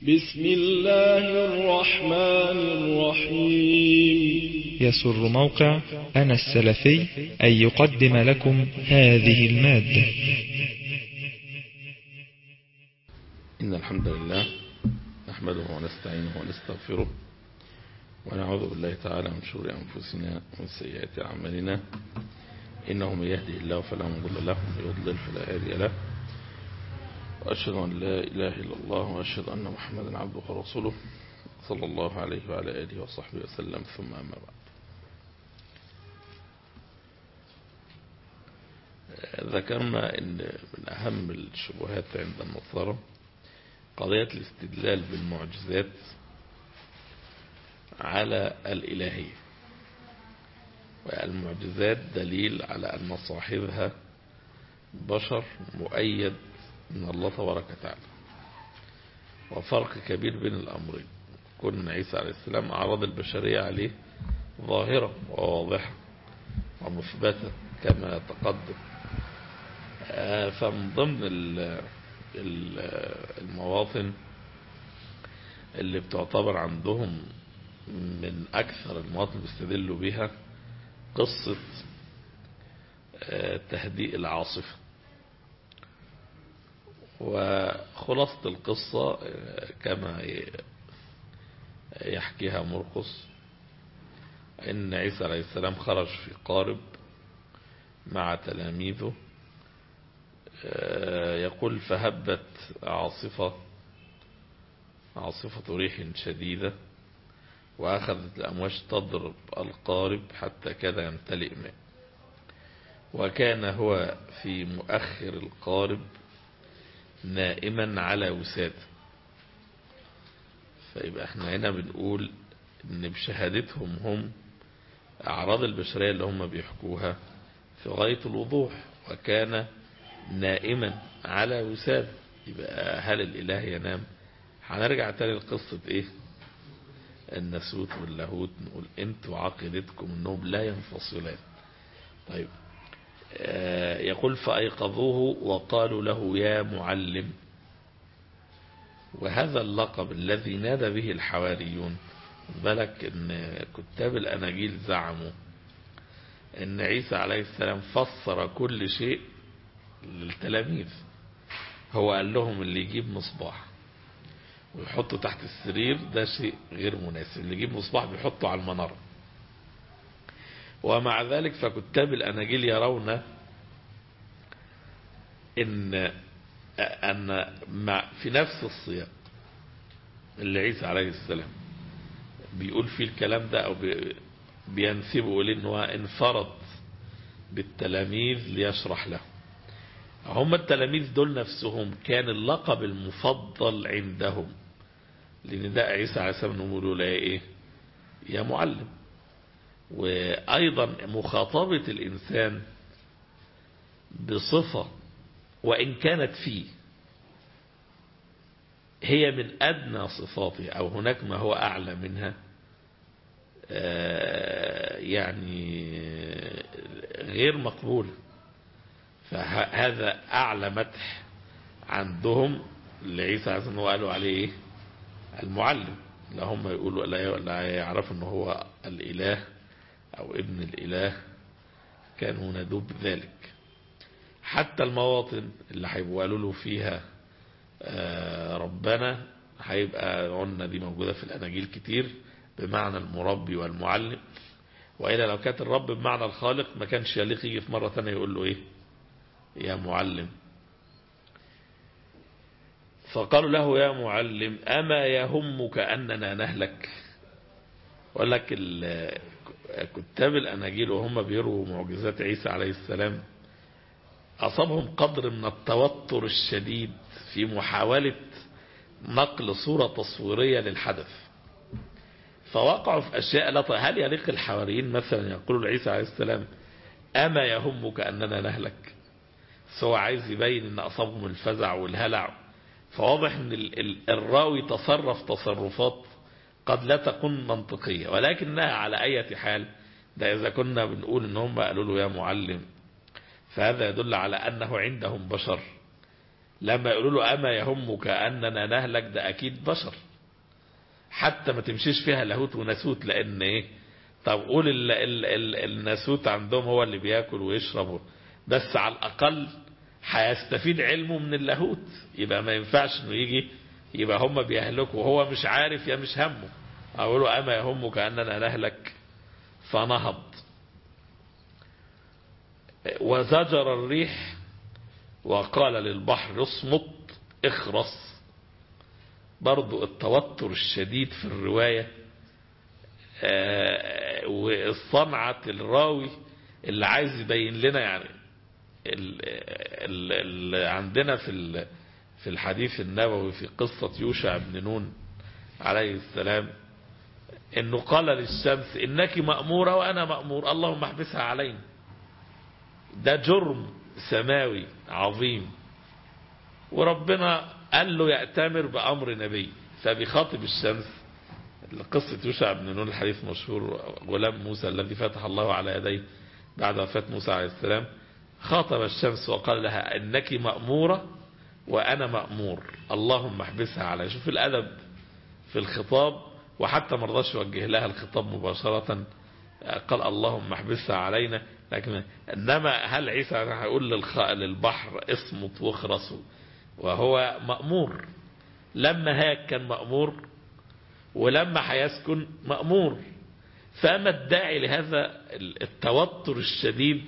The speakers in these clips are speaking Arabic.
بسم الله الرحمن الرحيم. يسر موقع أنا السلفي أن يقدم لكم هذه المادة. إن الحمد لله نحمده ونستعينه ونستغفره ونعوذ بالله تعالى من شرور أنفسنا ومن سيئات أعمالنا، إنه من يهدي الله فلا مضل له ومن يضلل فلا هادي له، وأشهد أن لا إله إلا الله وأشهد أن محمدا عبده ورسوله صلى الله عليه وعلى آله وصحبه وسلم، ثم أما بعد. ذكرنا أن من أهم الشبهات عند النصارى قضية الاستدلال بالمعجزات على الإلهية، والمعجزات دليل على أن صاحبها بشر مؤيد من الله تبارك وتعالى، وفرق كبير بين الأمرين. كون عيسى عليه السلام أعراض البشرية عليه ظاهرة وواضحة ومثبتة كما تقدم. فمن ضمن المواطن اللي بتعتبر عندهم من أكثر المواطن بيستدلوا بها قصة تهدئ العاصفة. وخلاصة القصة كما يحكيها مرقس إن عيسى عليه السلام خرج في قارب مع تلاميذه، يقول فهبت عاصفة ريح شديدة وأخذت الأمواج تضرب القارب حتى كاد يمتلئ ماء، وكان هو في مؤخر القارب نائما على وسادة. فيبقى احنا هنا بنقول ان بشهادتهم هم أعراض البشرية اللي هم بيحكوها في غاية الوضوح، وكان نائما على وسادة. يبقى هل الإله ينام؟ هنرجع تاني لقصة ايه الناسوت واللاهوت، نقول انتوا عقيدتكم انهم لا ينفصلان. طيب يقول فأيقظوه وقالوا له يا معلم. وهذا اللقب الذي نادى به الحواريون، بالك ان كتاب الأناجيل زعموا ان عيسى عليه السلام فسر كل شيء للتلاميذ. هو قال لهم اللي يجيب مصباح ويحطه تحت السرير ده شيء غير مناسب، اللي يجيب مصباح بيحطه على المنارة. ومع ذلك فكتاب الأناجيل يرون ان في نفس السياق اللي عيسى عليه السلام بيقول فيه الكلام ده او بينسبه اليه انه انفرد بالتلاميذ ليشرح له. هم التلاميذ دول نفسهم كان اللقب المفضل عندهم لنداء عيسى عليه السلام انهم يقولوا له ايه يا معلم. وايضا مخاطبة الانسان بصفة وإن كانت فيه هي من أدنى صفاته أو هناك ما هو أعلى منها، يعني غير مقبول. فهذا أعلى مدح عندهم لعيسى عليه السلام، قالوا عليه إيه المعلم. لا هم يقولوا لا يعرفوا أنه هو الإله أو ابن الإله، كانوا ندوب بذلك. حتى المواطن اللي هيبقوا قالوا له فيها ربنا هيبقى قلنا دي موجودة في الأناجيل كتير بمعنى المربي والمعلم، وإلا لو كانت الرب بمعنى الخالق ما كانش يليق يجي في مرة ثانية يقول له إيه يا معلم. فقالوا له يا معلم أما يهمك أننا نهلك. وقال لك كتاب الأناجيل وهم بيروا معجزات عيسى عليه السلام أصابهم قدر من التوتر الشديد في محاولة نقل صورة تصويرية للحدث، فوقعوا في أشياء لا. هل يليق الحواريين مثلا يقولوا لعيسى عليه السلام أما يهمك أننا نهلك؟ سوى عايز يبين أن أصابهم الفزع والهلع. فواضح أن الراوي تصرف تصرفات قد لا تكون منطقية، ولكنها على أي حال ده إذا كنا بنقول أن هم قالوا له يا معلم فهذا يدل على أنه عندهم بشر لما يقولوا له أما يهمك أننا نهلك، ده أكيد بشر، حتى ما تمشيش فيها لاهوت وناسوت. لأن إيه؟ طب قول الناسوت عندهم هو اللي بياكل ويشرب، بس على الأقل هيستفيد علمه من اللاهوت. يبقى ما ينفعش انه يجي يبقى هم بيهلكوا وهو مش عارف يا مش همه. أقولوا أما يهمك أننا نهلك فنهض. وزجر الريح وقال للبحر اصمت اخرس. برضو التوتر الشديد في الرواية والصنعة الراوي اللي عايز يبين لنا يعني اللي عندنا في الحديث النبوي في قصة يوشع بن نون عليه السلام، انه قال للشمس انك مأمورة وانا مأمور اللهم احبسها علينا. ده جرم سماوي عظيم، وربنا قال له يأتمر بأمر نبي، فبيخاطب الشمس. قصة يوشع بن نون الحديث مشهور، غلام موسى الذي فتح الله على يديه بعد وفاة موسى عليه السلام، خاطب الشمس وقال لها انك مأمورة وانا مأمور اللهم احبسها علينا. شوف الادب في الخطاب، وحتى ما رضاش يوجه لها الخطاب مباشرة، قال اللهم احبسها علينا. لكن انما هل عيسى هيقول للبحر اصمت واخرس وهو مأمور؟ لما هاك كان مأمور، ولما هيسكن مأمور. فما الداعي لهذا التوتر الشديد؟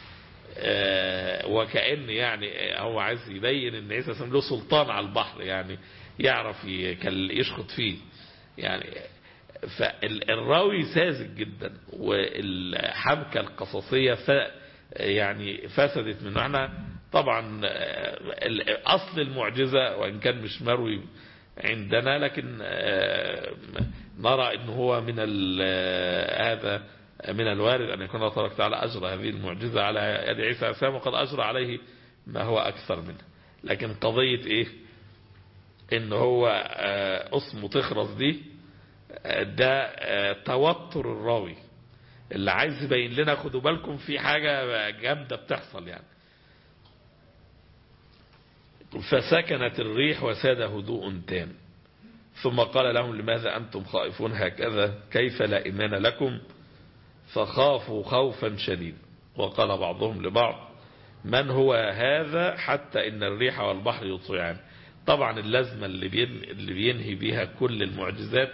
وكأن يعني هو عايز يبين ان عيسى له سلطان على البحر، يعني يعرف يشخط فيه يعني. فالراوي ساذج جدا، والحبكة القصصية يعني فسدت منه. احنا طبعا اصل المعجزة وان كان مش مروي عندنا، لكن نرى انه هو من هذا من الوارد ان يكون الله تبارك وتعالى اجرى هذه المعجزة على يد عيسى عليه السلام، وقد اجرى عليه ما هو اكثر منه. لكن قضية ايه؟ ان هو اسمه تخرس دي، ده توتر الراوي اللي عايز يبين لنا خدوا بالكم في حاجة جامدة بتحصل يعني. فسكنت الريح وساد هدوء تام، ثم قال لهم لماذا أنتم خائفون هكذا؟ كيف لا إيمان لكم؟ فخافوا خوفا شديدا، وقال بعضهم لبعض من هو هذا حتى إن الريح والبحر يطيعان. طبعا اللازمة اللي بينهي بيها كل المعجزات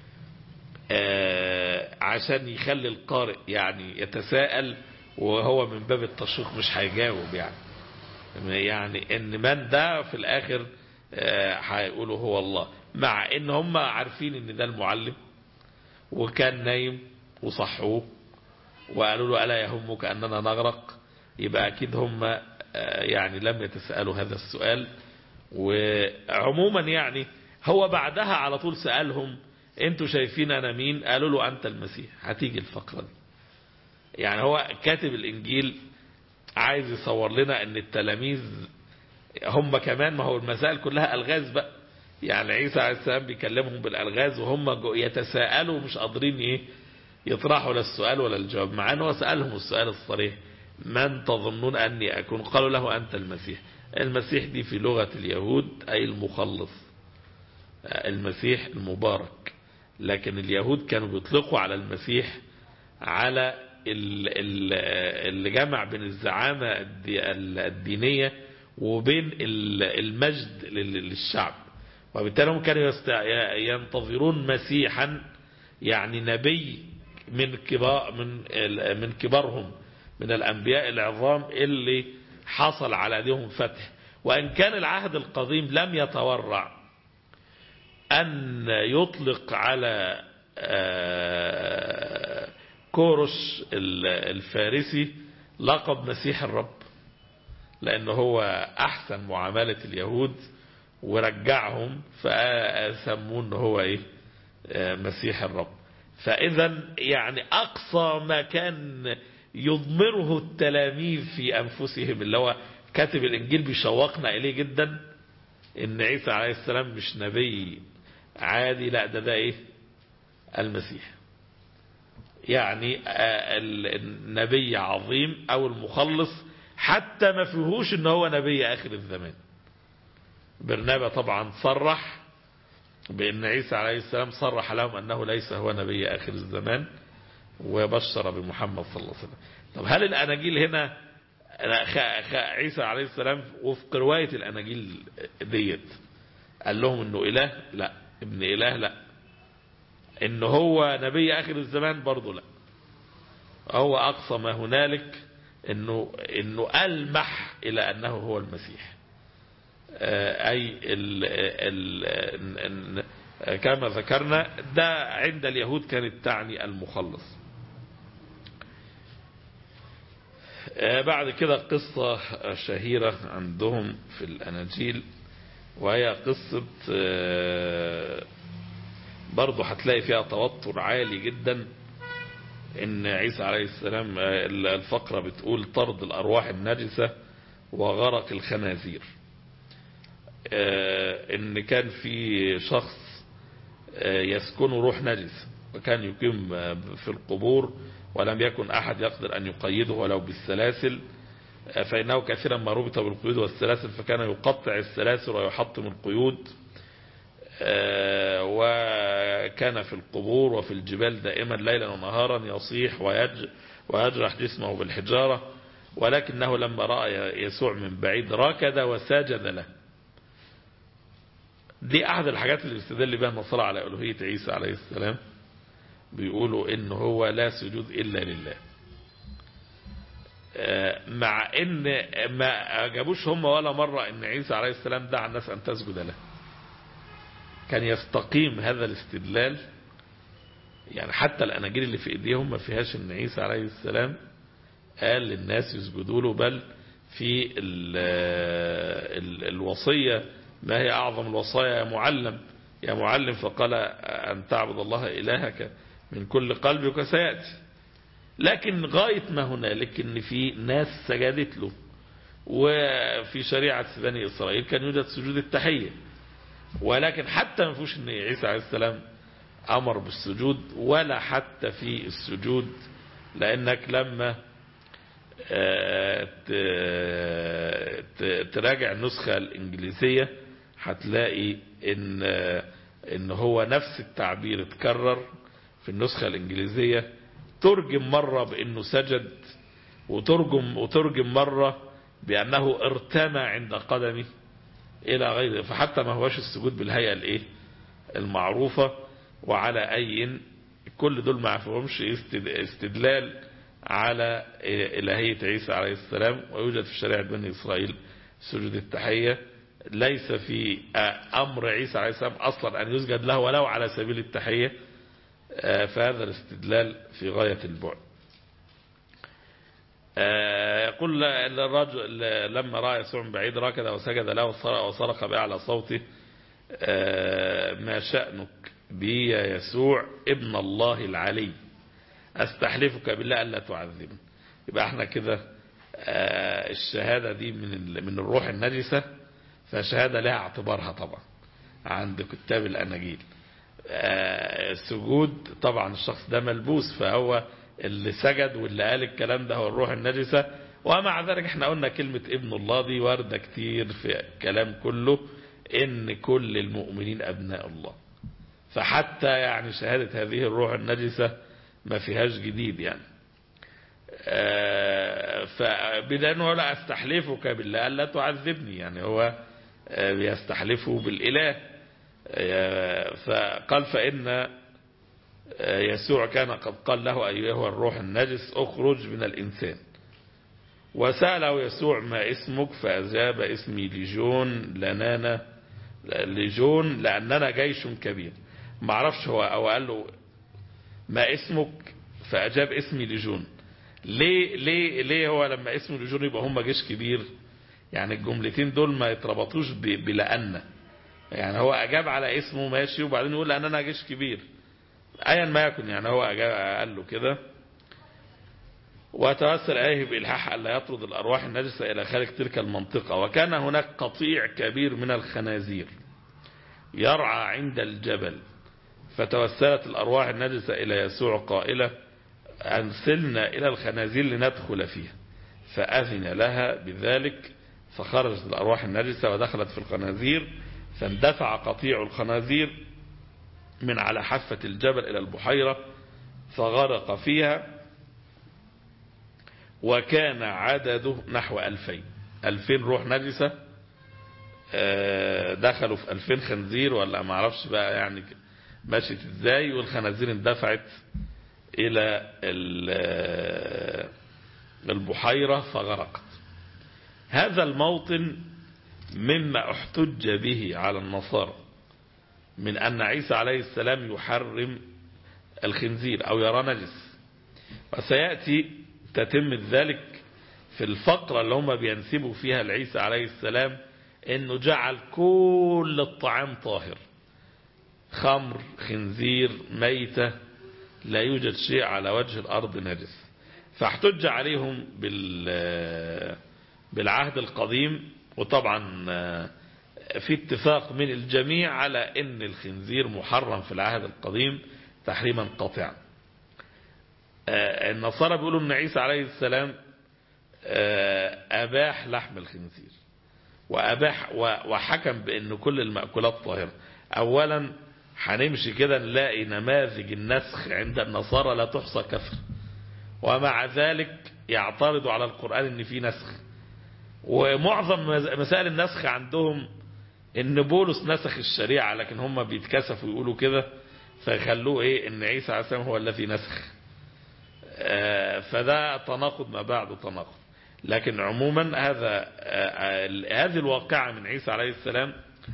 عشان يخلي القارئ يعني يتساءل، وهو من باب التشويق مش هيجاوب يعني ان من ده في الاخر هيقولوا هو الله، مع ان هم عارفين ان ده المعلم وكان نايم وصحوه وقالوا له ألا يهمك أننا نغرق. يبقى أكيد هم يعني لم يتسألوا هذا السؤال. وعموما يعني هو بعدها على طول سألهم انتوا شايفين أنا مين؟ قالوا له أنت المسيح. هتيجي الفقرة دي. يعني هو كاتب الإنجيل عايز يصور لنا ان التلاميذ هم كمان، ما هو المسائل كلها ألغاز بقى، يعني عيسى عليه السلام بيكلمهم بالألغاز وهم يتساءلوا مش قادرين ايه يطرحوا لا السؤال ولا الجواب، مع انه سألهم السؤال الصريح من تظنون أني أكون؟ قالوا له أنت المسيح. المسيح دي في لغة اليهود أي المخلص، المسيح المبارك. لكن اليهود كانوا بيطلقوا على المسيح على اللي جمع بين الزعامة الدينية وبين المجد للشعب، وبالتالي هم كانوا ينتظرون مسيحا يعني نبي من كبارهم من الأنبياء العظام اللي حصل على يدهم فتح. وإن كان العهد القديم لم يتورع أن يطلق على كورش الفارسي لقب مسيح الرب، لأنه هو أحسن معاملة اليهود ورجعهم فسموه هو إيه مسيح الرب. فإذا يعني أقصى ما كان يضمره التلاميذ في أنفسهم اللي هو كاتب الإنجيل بيشوقنا إليه جدا، إن عيسى عليه السلام مش نبي عادي، لا ده إيه المسيح، يعني النبي عظيم أو المخلص، حتى ما فيهوش إن هو نبي آخر الزمان. برنابا طبعا صرح بأن عيسى عليه السلام صرح لهم أنه ليس هو نبي آخر الزمان، وبشر بمحمد صلى الله عليه وسلم. طب هل الأناجيل هنا عيسى عليه السلام وفق رواية الأناجيل ديت قال لهم أنه إله؟ لا. ابن إله؟ لا. أنه هو نبي آخر الزمان؟ برضه لا. هو أقصى ما هنالك أنه ألمح إلى أنه هو المسيح، أي كما ذكرنا ده عند اليهود كانت تعني المخلص. بعد كده قصة شهيرة عندهم في الأناجيل، وهي قصة برضو هتلاقي فيها توتر عالي جدا. إن عيسى عليه السلام الفقرة بتقول طرد الأرواح النجسة وغرق الخنازير. إن كان في شخص يسكن روح نجس وكان يقيم في القبور، ولم يكن أحد يقدر أن يقيده ولو بالسلاسل، فإنه كثيرا ما ربط بالقيود والسلاسل، فكان يقطع السلاسل ويحطم القيود. وكان في القبور وفي الجبال دائما ليلا ونهارا يصيح ويجرح جسمه بالحجارة، ولكنه لما رأى يسوع من بعيد ركض وسجد له. دي أحد الحاجات اللي بيستدل بها النصارى على ألوهية عيسى عليه السلام. بيقولوا إنه هو لا سجود إلا لله، مع إن ما جابوش هم ولا مرة إن عيسى عليه السلام دعا الناس أن تسجد له. كان يستقيم هذا الاستدلال، يعني حتى الأناجيل اللي في إيديهم ما فيهاش إن عيسى عليه السلام قال للناس يسجدوا له، بل في الوصية ما هي أعظم الوصايا يا معلم فقال أن تعبد الله إلهك من كل قلبك سيأتي. لكن غاية ما هنالك إن في ناس سجدت له، وفي شريعة بني إسرائيل كان يوجد سجود التحية، ولكن حتى ما فيهوش إن عيسى عليه السلام أمر بالسجود ولا حتى في السجود. لأنك لما تراجع النسخة الإنجليزية هتلاقي إن هو نفس التعبير اتكرر في النسخة الإنجليزية، ترجم مرة بأنه سجد، وترجم مرة بأنه ارتمى عند قدمه إلى غيره. فحتى ما هوش السجود بالهيئة المعروفة. وعلى أي كل دول ما فيهمش استدلال على إلهية عيسى عليه السلام. ويوجد في شريعة بني إسرائيل سجود التحية، ليس في أمر عيسى عليه السلام أصلا أن يسجد له ولو على سبيل التحية. فهذا الاستدلال في غاية البعد. يقول الرجل لما رأى يسوع من بعيد ركض وسجد له وصرخ بأعلى صوته ما شأنك بي يا يسوع ابن الله العلي، أستحلفك بالله ألا تعذبني. يبقى احنا كده الشهادة دي من الروح النجسة، فشهادة لها اعتبارها طبعا عند كتاب الأناجيل. السجود طبعا الشخص ده ملبوس، فهو اللي سجد واللي قال الكلام ده هو الروح النجسة. ومع ذلك احنا قلنا كلمة ابن الله دي واردة كتير في الكلام كله، ان كل المؤمنين ابناء الله. فحتى يعني شهادة هذه الروح النجسة ما فيهاش جديد يعني. فبدأنه لا أستحلفك بالله ألا تعذبني، يعني هو يستحلفه بالإله. فقال فإن يسوع كان قد قال له أيها الروح النجس اخرج من الإنسان. وسأله يسوع ما اسمك؟ فأجاب اسمي ليجون لأننا جيش كبير. ما عرفش هو أو قال له ما اسمك فأجاب اسمي ليجون. ليه هو لما اسمه ليجون يبقى هم جيش كبير؟ يعني الجملتين دول ما يتربطوش بلأن، يعني هو أجاب على اسمه ماشي، وبعدين يقول لأننا جيش كبير أيا ما يكن، يعني هو قال له كده. وتوسل إليه بإلحاح ألا يطرد الأرواح النجسة إلى خارج تلك المنطقة. وكان هناك قطيع كبير من الخنازير يرعى عند الجبل، فتوسلت الأرواح النجسة إلى يسوع قائلة أرسلنا إلى الخنازير لندخل فيها، فأذن لها بذلك. فخرجت الأرواح النجسة ودخلت في الخنازير، فاندفع قطيع الخنازير من على حافة الجبل إلى البحيرة فغرق فيها، وكان عدده نحو 2000 روح نجسة دخلوا في 2000 خنزير، ولا ما اعرفش بقى يعني مشيت ازاي، والخنازير اندفعت إلى البحيرة فغرقت. هذا الموطن مما احتج به على النصارى من أن عيسى عليه السلام يحرم الخنزير أو يرى نجس، وسيأتي تتم ذلك في الفقرة اللي هم بينسبوا فيها لعيسى عليه السلام انه جعل كل الطعام طاهر، خمر، خنزير، ميتة، لا يوجد شيء على وجه الأرض نجس. فاحتج عليهم بالعهد القديم، وطبعا في اتفاق من الجميع على ان الخنزير محرم في العهد القديم تحريما قاطعا. النصارى بيقولوا ان عيسى عليه السلام اباح لحم الخنزير، واباح وحكم بان كل المأكولات طاهرة. اولا هنمشي كده نلاقي نماذج النسخ عند النصارى لا تحصى كثر، ومع ذلك يعترضوا على القرآن ان في نسخ. ومعظم مسائل النسخ عندهم ان بولس نسخ الشريعة، لكن هم بيتكسفوا يقولوا كده فيخلوه ان عيسى عليه السلام هو الذي نسخ. فده تناقض ما بعده تناقض. لكن عموما هذه الواقعة من عيسى عليه السلام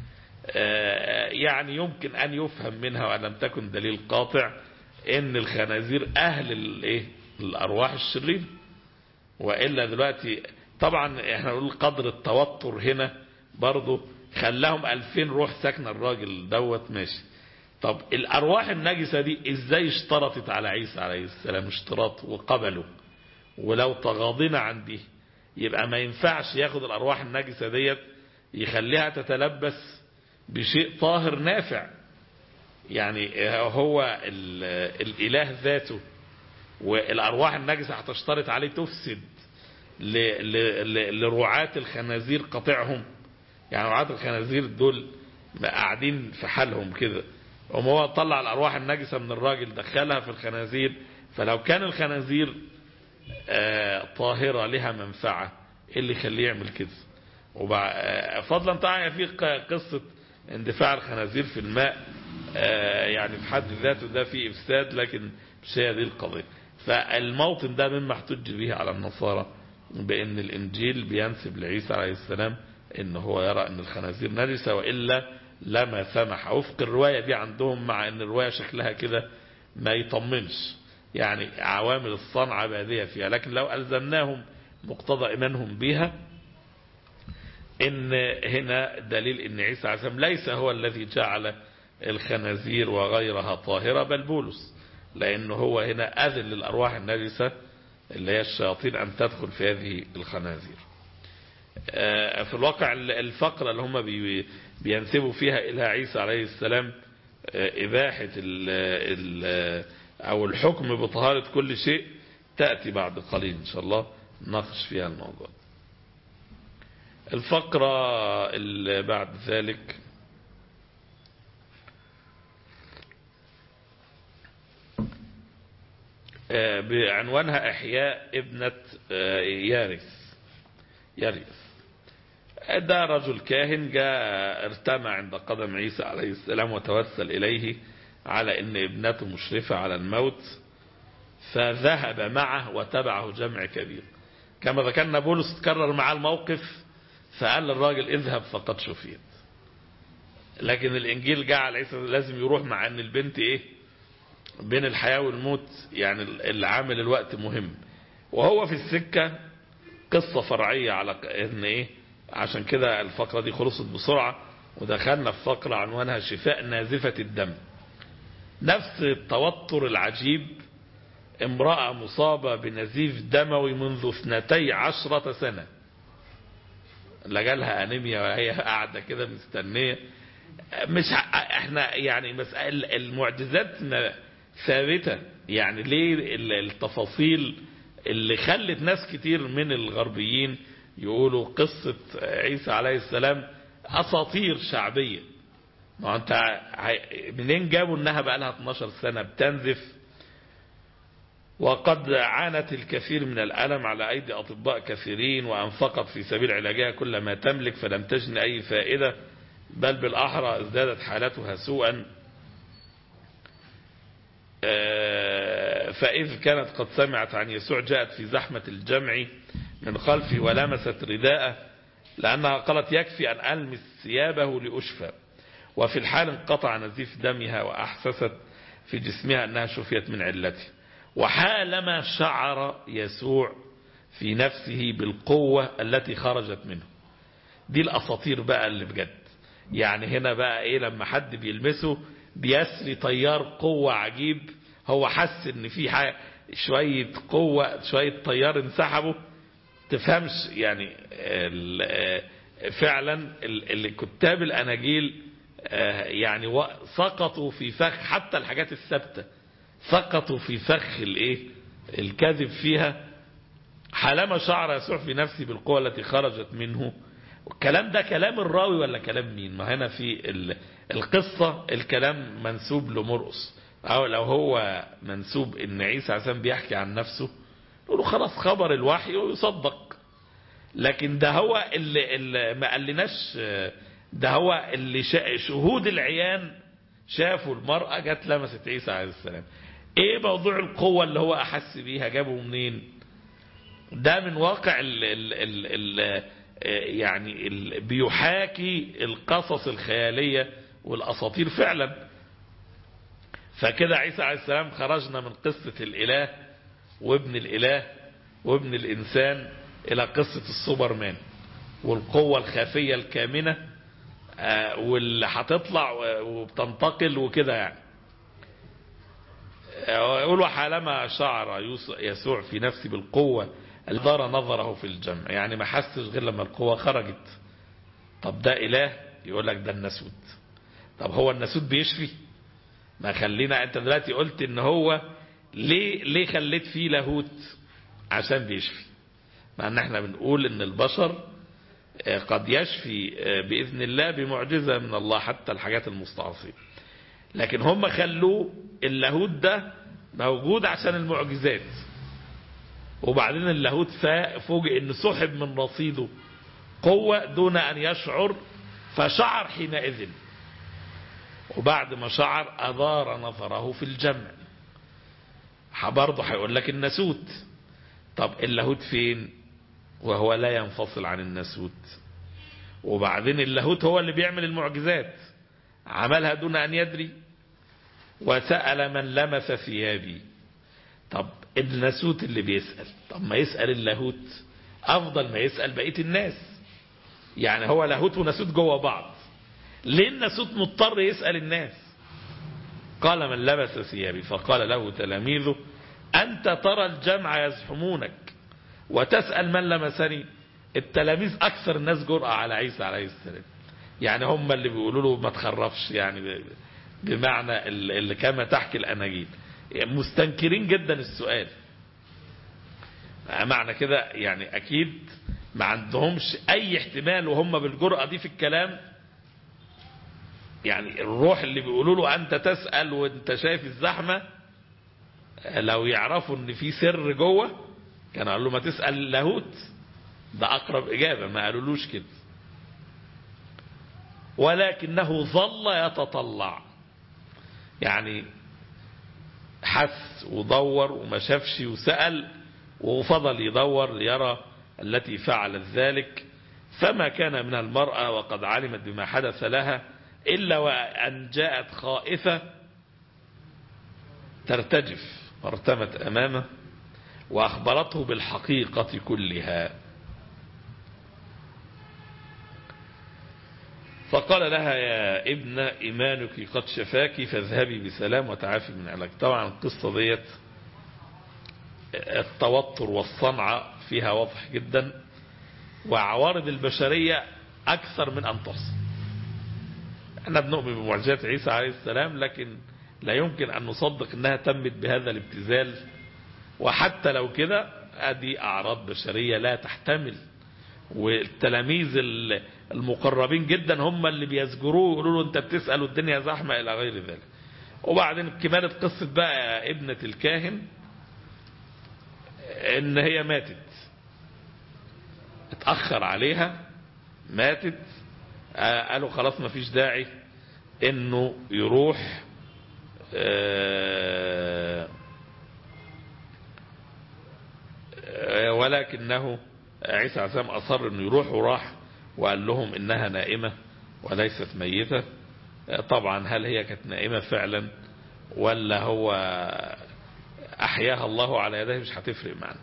يعني يمكن أن يفهم منها، وأن لم تكن دليل قاطع، ان الخنازير أهل الأرواح الشريرة. وإلا دلوقتي طبعا احنا نقول قدر التوتر هنا برضو خلاهم 2000 روح ساكنة الراجل دوت ماشي. طب الأرواح النجسة دي ازاي اشترطت على عيسى عليه السلام اشتراط وقبلوا؟ ولو تغاضينا عن دي يبقى ما ينفعش ياخد الأرواح النجسة ديت يخليها تتلبس بشيء طاهر نافع. يعني هو الإله ذاته، والأرواح النجسة هتشترط عليه تفسد لرعاة الخنازير قطعهم. يعني رعاة الخنازير دول قاعدين في حالهم كده، هو طلع الأرواح النجسة من الراجل دخلها في الخنازير. فلو كان الخنازير طاهرة لها منفعة، ايه اللي يخليه يعمل كده؟ فضلا طبعا في قصة اندفاع الخنازير في الماء يعني في حد ذاته ده فيه إفساد، لكن مش هي دي القضية. فالموطن ده مما احتج به على النصارى بأن الإنجيل بينسب لعيسى عليه السلام إن هو يرى أن الخنازير نجسة، وإلا لما سمح وفق الرواية دي عندهم، مع أن الرواية شكلها كده ما يطمنش، يعني عوامل الصنعة بادية فيها. لكن لو ألزمناهم مقتضى إيمانهم بها، إن هنا دليل إن عيسى عليه السلام ليس هو الذي جعل الخنازير وغيرها طاهرة، بل بولس، لأنه هو هنا أذن للأرواح النجسة اللي هي الشياطين أن تدخل في هذه الخنازير. في الواقع الفقرة اللي هم بينسبوا فيها إلى عيسى عليه السلام إباحة أو الحكم بطهارة كل شيء تأتي بعد قليل إن شاء الله نناقش فيها الموضوع. الفقرة اللي بعد ذلك بعنوانها إحياء ابنة يارث. ده رجل كاهن جاء ارتمى عند قدم عيسى عليه السلام وتوسل إليه على أن ابنته مشرفة على الموت، فذهب معه وتبعه جمع كبير. كما ذكرنا بولس تكرر معاه الموقف فقال للراجل اذهب فقد شفيت. لكن الإنجيل جعل عيسى لازم يروح، مع أن البنت بين الحياة والموت، يعني العامل الوقت مهم. وهو في السكة قصة فرعية على ان عشان كده الفقرة دي خلصت بسرعة، ودخلنا في فقرة عنوانها شفاء نازفة الدم. نفس التوتر العجيب، امرأة مصابة بنزيف دموي منذ 12 سنة، لجالها انيميا وهي قاعدة كده مستنية. مش احنا يعني مسألة المعجزات ثابتة، يعني ليه التفاصيل اللي خلت ناس كتير من الغربيين يقولوا قصة عيسى عليه السلام أساطير شعبية. ما أنت منين جابوا أنها بقى لها 12 سنة بتنزف، وقد عانت الكثير من الألم على أيدي أطباء كثيرين، وأنفقت في سبيل علاجها كل ما تملك فلم تجن أي فائدة، بل بالأحرى ازدادت حالتها سوءا. فإذ كانت قد سمعت عن يسوع جاءت في زحمة الجمع من خلفه ولمست رداءه، لأنها قالت يكفي أن ألمس ثيابه لأشفى، وفي الحال انقطع نزيف دمها وأحسست في جسمها أنها شفيت من علته. وحالما شعر يسوع في نفسه بالقوة التي خرجت منه. دي الأساطير بقى اللي بجد. يعني هنا بقى ايه، لما حد بيلمسه بيسري تيار قوة عجيب، هو حس ان في شوية قوة، شوية تيار انسحبوا. تفهمش يعني فعلا اللي كتاب الأناجيل يعني سقطوا في فخ حتى الحاجات الثابتة، سقطوا في فخ الكذب فيها. حالما شعر يسوع في نفسه بالقوة التي خرجت منه. الكلام ده كلام الراوي ولا كلام مين؟ ما هنا في القصة الكلام منسوب لمرقس، أو لو هو منسوب ان عيسى عليه السلام بيحكي عن نفسه نقوله خلاص خبر الوحي ويصدق. لكن ده هو اللي ما قالناش، ده هو اللي شهود العيان شافوا المرأة جت لمست عيسى عليه السلام. ايه موضوع القوة اللي هو احس بيها؟ جابه منين؟ ده من واقع يعني بيحاكي القصص الخيالية والأساطير فعلا. فكده عيسى عليه السلام خرجنا من قصة الإله وابن الإله وابن الإنسان إلى قصة السوبرمان والقوة الخفية الكامنة واللي هتطلع وبتنتقل وكده. يعني يقول حالما شعر يسوع في نفسه بالقوة اللي دار نظره في الجمع، يعني ما حسش غير لما القوة خرجت. طب ده إله؟ يقول لك ده الناسوت. طب هو الناسوت بيشفي؟ ما خلينا، انت دلوقتي قلت ان هو ليه خليت فيه لاهوت؟ عشان بيشفي. مع ان احنا بنقول ان البشر قد يشفي بإذن الله بمعجزة من الله حتى الحاجات المستعصية، لكن هم خلوه اللاهوت ده موجود عشان المعجزات. وبعدين اللاهوت فوجئ ان سحب من رصيده قوة دون ان يشعر، فشعر حينئذ. وبعد ما شعر أدار نظره في الجمع. برضه هيقول لك الناسوت. طب اللاهوت فين وهو لا ينفصل عن الناسوت؟ وبعدين اللاهوت هو اللي بيعمل المعجزات، عملها دون أن يدري. وسأل من لمس ثيابي. طب الناسوت اللي بيسأل، طب ما يسأل اللاهوت أفضل ما يسأل بقية الناس. يعني هو لاهوت وناسوت جوه بعض، ليه الناسوت مضطر يسأل الناس؟ قال من لبس ثيابي. فقال له تلاميذه أنت ترى الجمع يزحمونك وتسأل من لمسني. التلاميذ أكثر الناس جرأة على عيسى عليه السلام، يعني هم اللي بيقولوا له ما تخرفش، يعني بمعنى اللي كما تحكي الأناجيل مستنكرين جدا السؤال. معنى كده يعني أكيد ما عندهمش أي احتمال وهم بالجرأة دي في الكلام. يعني الروح اللي بيقولوا له أنت تسأل وانت شايف الزحمة، لو يعرفوا ان في سر جوه كان قالوا له ما تسأل اللاهوت، ده أقرب إجابة. ما قالولوش كده، ولكنه ظل يتطلع. يعني حس ودور وما شافش وسأل وفضل يدور ليرى التي فعلت ذلك. فما كان من المرأة وقد علمت بما حدث لها إلا وأن جاءت خائفة ترتجف فارتمت أمامه وأخبرته بالحقيقة كلها. فقال لها يا ابن إيمانك قد شفاك فاذهبي بسلام وتعافي من علاج. طبعا القصة ديت التوتر والصنعة فيها واضح جدا، وعوارض البشرية أكثر من أن تصل. احنا بنؤمن بمعجزات عيسى عليه السلام، لكن لا يمكن أن نصدق أنها تمت بهذا الابتذال. وحتى لو كده ادي أعراض بشرية لا تحتمل والتلاميذ المقربين جدا هم اللي بيزجروه يقولوا له انت بتسأل والدنيا زحمة الى غير ذلك. وبعدين كمالة قصة بقى ابنة الكاهن ان هي ماتت، اتأخر عليها ماتت، قالوا خلاص ما فيش داعي انه يروح، ولكنه عيسى عليه السلام أصر انه يروح، وراح وقال لهم انها نائمة وليست ميتة. طبعا هل هي كانت نائمة فعلا ولا هو احياها الله على يديه مش هتفرق معنا،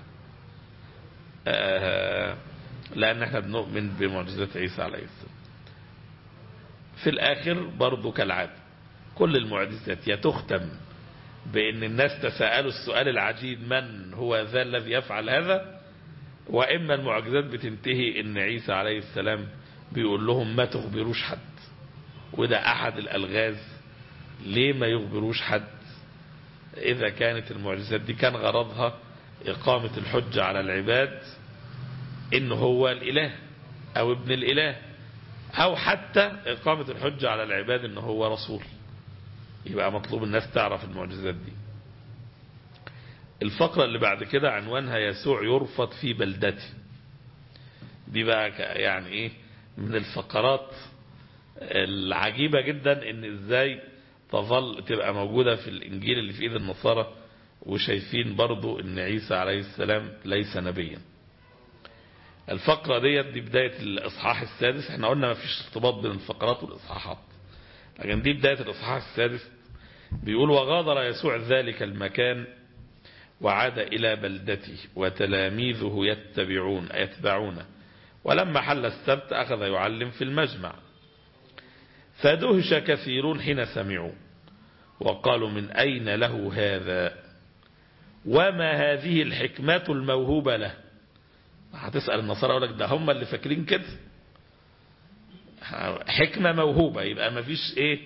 لان احنا بنؤمن بمعجزات عيسى عليه السلام. في الاخر برضو كالعادة كل المعجزات يا تختم بان الناس تساءلوا السؤال العجيب من هو ذا الذي يفعل هذا، واما المعجزات بتنتهي ان عيسى عليه السلام بيقول لهم ما تخبروش حد. وده احد الالغاز، ليه ما يخبروش حد اذا كانت المعجزات دي كان غرضها اقامة الحجة على العباد انه هو الاله او ابن الاله، او حتى اقامة الحجة على العباد انه هو رسول. يبقى مطلوب الناس تعرف المعجزات دي. الفقرة اللي بعد كده عنوانها يسوع يرفض في بلدته. دي بقى يعني ايه من الفقرات العجيبة جدا، ان ازاي تظل تبقى موجودة في الانجيل اللي في ايد النصارى وشايفين برضو ان عيسى عليه السلام ليس نبيا. الفقرة دي بداية الاصحاح السادس. احنا قلنا ما فيش ارتباط بين الفقرات والاصحاحات، لكن دي بداية الاصحاح السادس. بيقول وغادر يسوع ذلك المكان وعاد إلى بلدته وتلاميذه يتبعونه، ولما حل السبت أخذ يعلم في المجمع، فدهش كثيرون حين سمعوا وقالوا من أين له هذا وما هذه الحكمة الموهوبة له. هتسأل النصارى يقول لك ده هم اللي فاكرين كده، حكمة موهوبة يبقى ما فيش ايه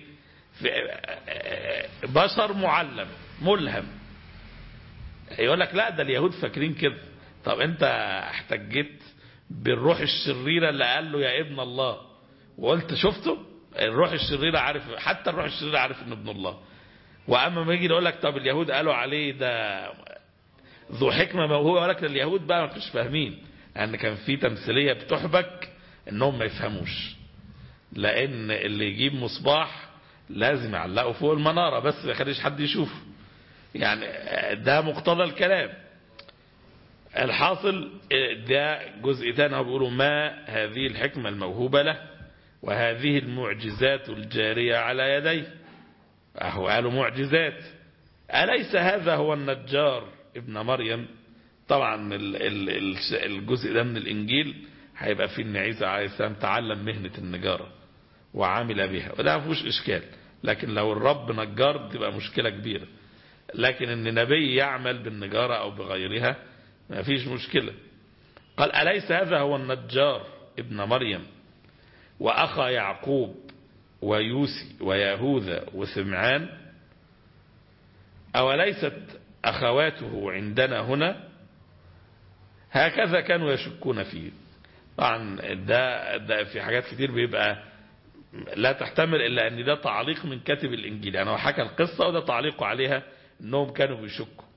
بشر معلم ملهم. يقول لك لا ده اليهود فاكرين كده. طب انت احتجيت بالروح الشريرة اللي قال له يا ابن الله وقلت شفته؟ الروح الشريرة عارف، حتى الروح الشريرة عارف انه ابن الله. واما ما يجي يقول لك طب اليهود قالوا عليه ده ذو حكمة موهوبة، يقول لك اليهود بقى ما كانوش فاهمين، لان كان في تمثيلية بتحبك انهم ما يفهموش، لان اللي يجيب مصباح لازم يعلقه فوق المنارة بس ما يخليش حد يشوفه. يعني ده مقتضى الكلام. الحاصل ده جزء تاني بيقولوا ما هذه الحكمة الموهوبة له وهذه المعجزات الجارية على يديه. قالوا معجزات. أليس هذا هو النجار ابن مريم؟ طبعا الجزء ده من الإنجيل هيبقى فيه ان عيسى عليه السلام تعلم مهنة النجارة وعامل بها، وده ما فيهوش إشكال. لكن لو الرب نجار تبقى مشكلة كبيرة، لكن ان نبي يعمل بالنجارة او بغيرها ما فيش مشكلة. قال أليس هذا هو النجار ابن مريم وأخا يعقوب ويوسي ويهوذا وسمعان؟ أوليست أخواته عندنا هنا؟ هكذا كانوا يشكون فيه. طبعا ده في حاجات كتير بيبقى لا تحتمل إلا أن ده تعليق من كاتب الإنجيل، يعني هو حكى القصة وده تعليقه عليها أنهم كانوا بيشكوا.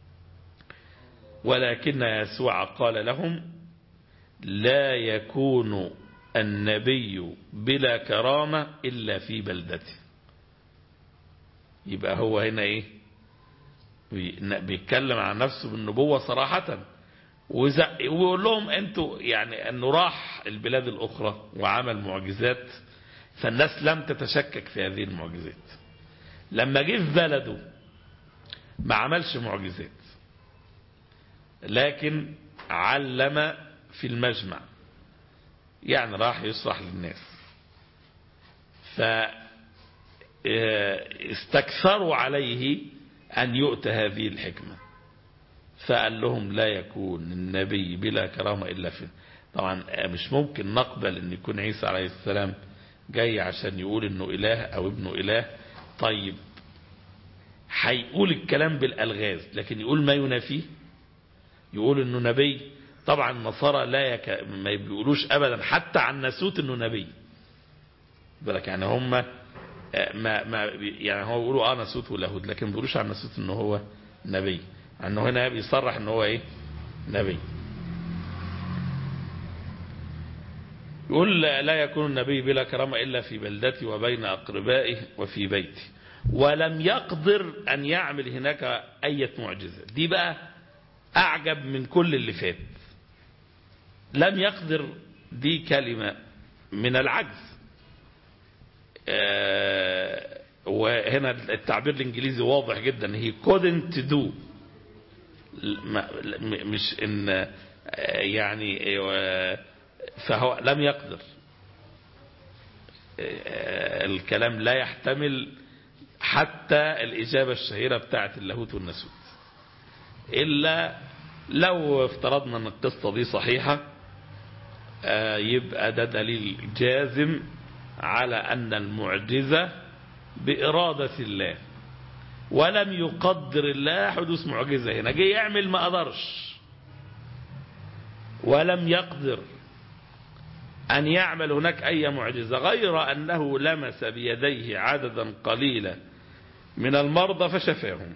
ولكن يسوع قال لهم لا يكون النبي بلا كرامة إلا في بلدته. يبقى هو هنا إيه بيتكلم عن نفسه بالنبوة صراحة، ويقول لهم أنتوا يعني أنه راح البلاد الأخرى وعمل معجزات، فالناس لم تتشكك في هذه المعجزات. لما جه في بلده ما عملش معجزات، لكن علم في المجمع، يعني راح يشرح للناس، فاستكثروا عليه أن يؤتى هذه الحكمة، فقال لهم لا يكون النبي بلا كرامة إلا في. طبعا مش ممكن نقبل أن يكون عيسى عليه السلام جاي عشان يقول أنه إله أو ابنه إله. طيب هيقول الكلام بالألغاز، لكن يقول ما ينافيه، يقول أنه نبي طبعا النصارى ما بيقولوش أبدا حتى عن ناسوت أنه نبي بالك، يعني هم ما يعني هو بيقولوا ناسوت واليهود، لكن ما بيقولوش عن ناسوت أنه هو نبي، أنه هنا بيصرح أنه هو نبي. يقول لا يكون النبي بلا كرامة إلا في بلدتي وبين أقربائه وفي بيتي، ولم يقدر أن يعمل هناك أي معجزة. دي بقى أعجب من كل اللي فات. لم يقدر دي كلمة من العجز، وهنا التعبير الإنجليزي واضح جدا، he couldn't do، مش إن يعني فهو لم يقدر. الكلام لا يحتمل حتى الإجابة الشهيرة بتاعت اللاهوت والناسوت، إلا لو افترضنا أن القصة دي صحيحة، يبقى ده دليل جازم على أن المعجزة بإرادة الله، ولم يقدر الله حدوث معجزة. هنا جاي يعمل ما قدرش، ولم يقدر أن يعمل هناك أي معجزة، غير أنه لمس بيديه عددا قليلا من المرضى فشفاهم.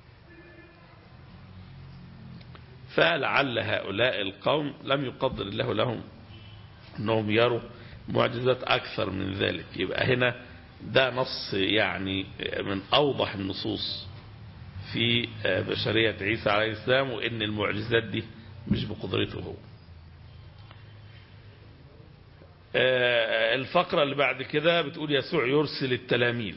فلعل هؤلاء القوم لم يقدر الله لهم أنهم يروا معجزات أكثر من ذلك. يبقى هنا ده نص يعني من أوضح النصوص في بشرية عيسى عليه السلام، وإن المعجزات دي مش بقدرته هو. الفقرة اللي بعد كده بتقول يسوع يرسل التلاميذ.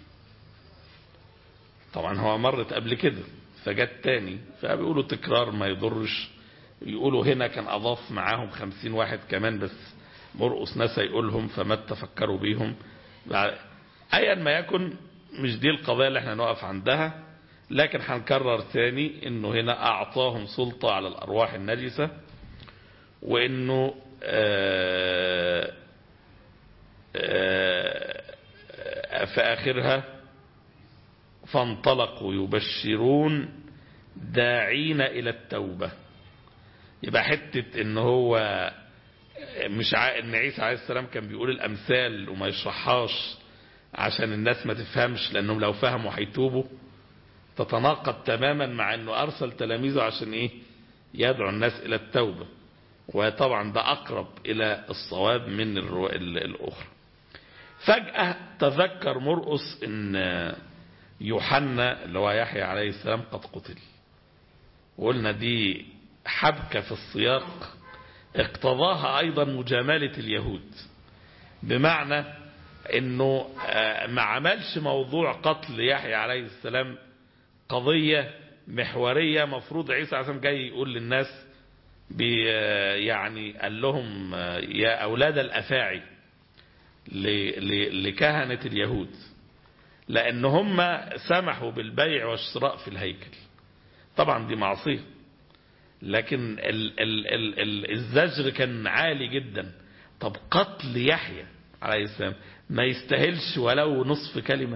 طبعا هو مرت قبل كده فجت تاني، فبيقولوا تكرار ما يضرش. يقولوا هنا كان أضاف معاهم 50 واحد كمان، بس مرقس نسى يقولهم فما تفكروا بيهم. أيا ما يكن، مش دي القضايا اللي احنا نقف عندها، لكن هنكرر تاني انه هنا أعطاهم سلطة على الأرواح النجسة، وانه في آخرها فانطلقوا يبشرون داعين إلى التوبة. يبقى حتة ان هو مش ان عيسى عليه السلام كان بيقول الأمثال وما يشرحهاش عشان الناس ما تفهمش، لأنهم لو فهموا هيتوبوا، تتناقض تماما مع انه أرسل تلاميذه عشان يدعو الناس إلى التوبة. وطبعا ده أقرب إلى الصواب من الأخرى. فجأة تذكر مرقس ان يوحنا اللي هو يحيى عليه السلام قد قتل. وقلنا دي حبكة في السياق اقتضاها أيضا مجاملة اليهود، بمعنى انه ما عملش موضوع قتل يحيى عليه السلام قضية محورية. مفروض عيسى عليه السلام جاي يقول للناس يعني قال لهم يا أولاد الأفاعي لكهنة اليهود، لأن هم سمحوا بالبيع والشراء في الهيكل. طبعا دي معصية، لكن الزجر كان عالي جدا. طب قتل يحيى عليه السلام ما يستاهلش ولو نصف كلمة؟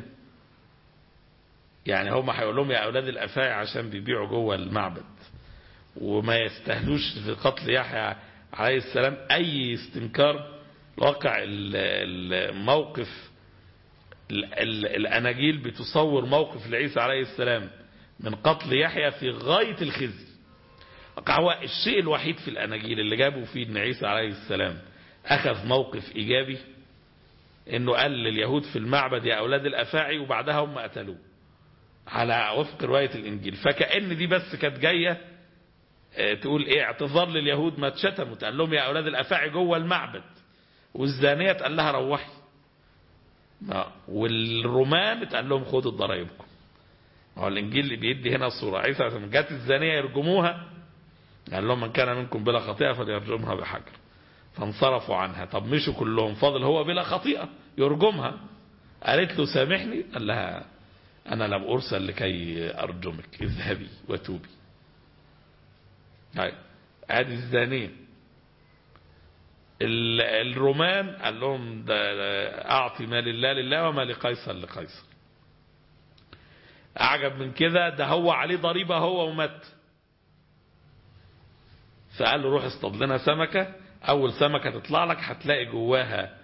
يعني هم هيقول لهم يا أولاد الأفاعي عشان بيبيعوا جوه المعبد، وما يستاهلوش في قتل يحيى عليه السلام أي استنكار. واقع الموقف الأناجيل بتصور موقف لعيسى عليه السلام من قتل يحيى في غاية الخزي. هو الشيء الوحيد في الأناجيل اللي جابوا فيه ان عيسى عليه السلام أخذ موقف إيجابي، انه قال لليهود في المعبد يا أولاد الأفاعي، وبعدها هم قتلوه على وفق رواية الإنجيل. فكأن دي بس كانت جاية تقول اعتذار لليهود ما اتشتموا، قال لهم يا أولاد الأفاعي جوه المعبد، والزانية قال لها روحي، والرومان قال لهم خدوا ضرائبكم. هو الإنجيل اللي بيدي هنا الصورة. عيسى لما جت الزانية يرجموها قال لهم من كان منكم بلا خطيئة فليرجمها بحجر، فانصرفوا عنها. طب مشوا كلهم، فاضل هو بلا خطيئة يرجمها. قالت له سامحني، قال لها أنا لم أرسل لكي أرجمك، اذهبي وتوبي. هذه الزانية. الرومان قال لهم أعطي ما لله لله وما لقيصر لقيصر. أعجب من كده، ده هو عليه ضريبة هو ومات. فقال له روح اصطاد لنا سمكة، أول سمكة تطلع لك هتلاقي جواها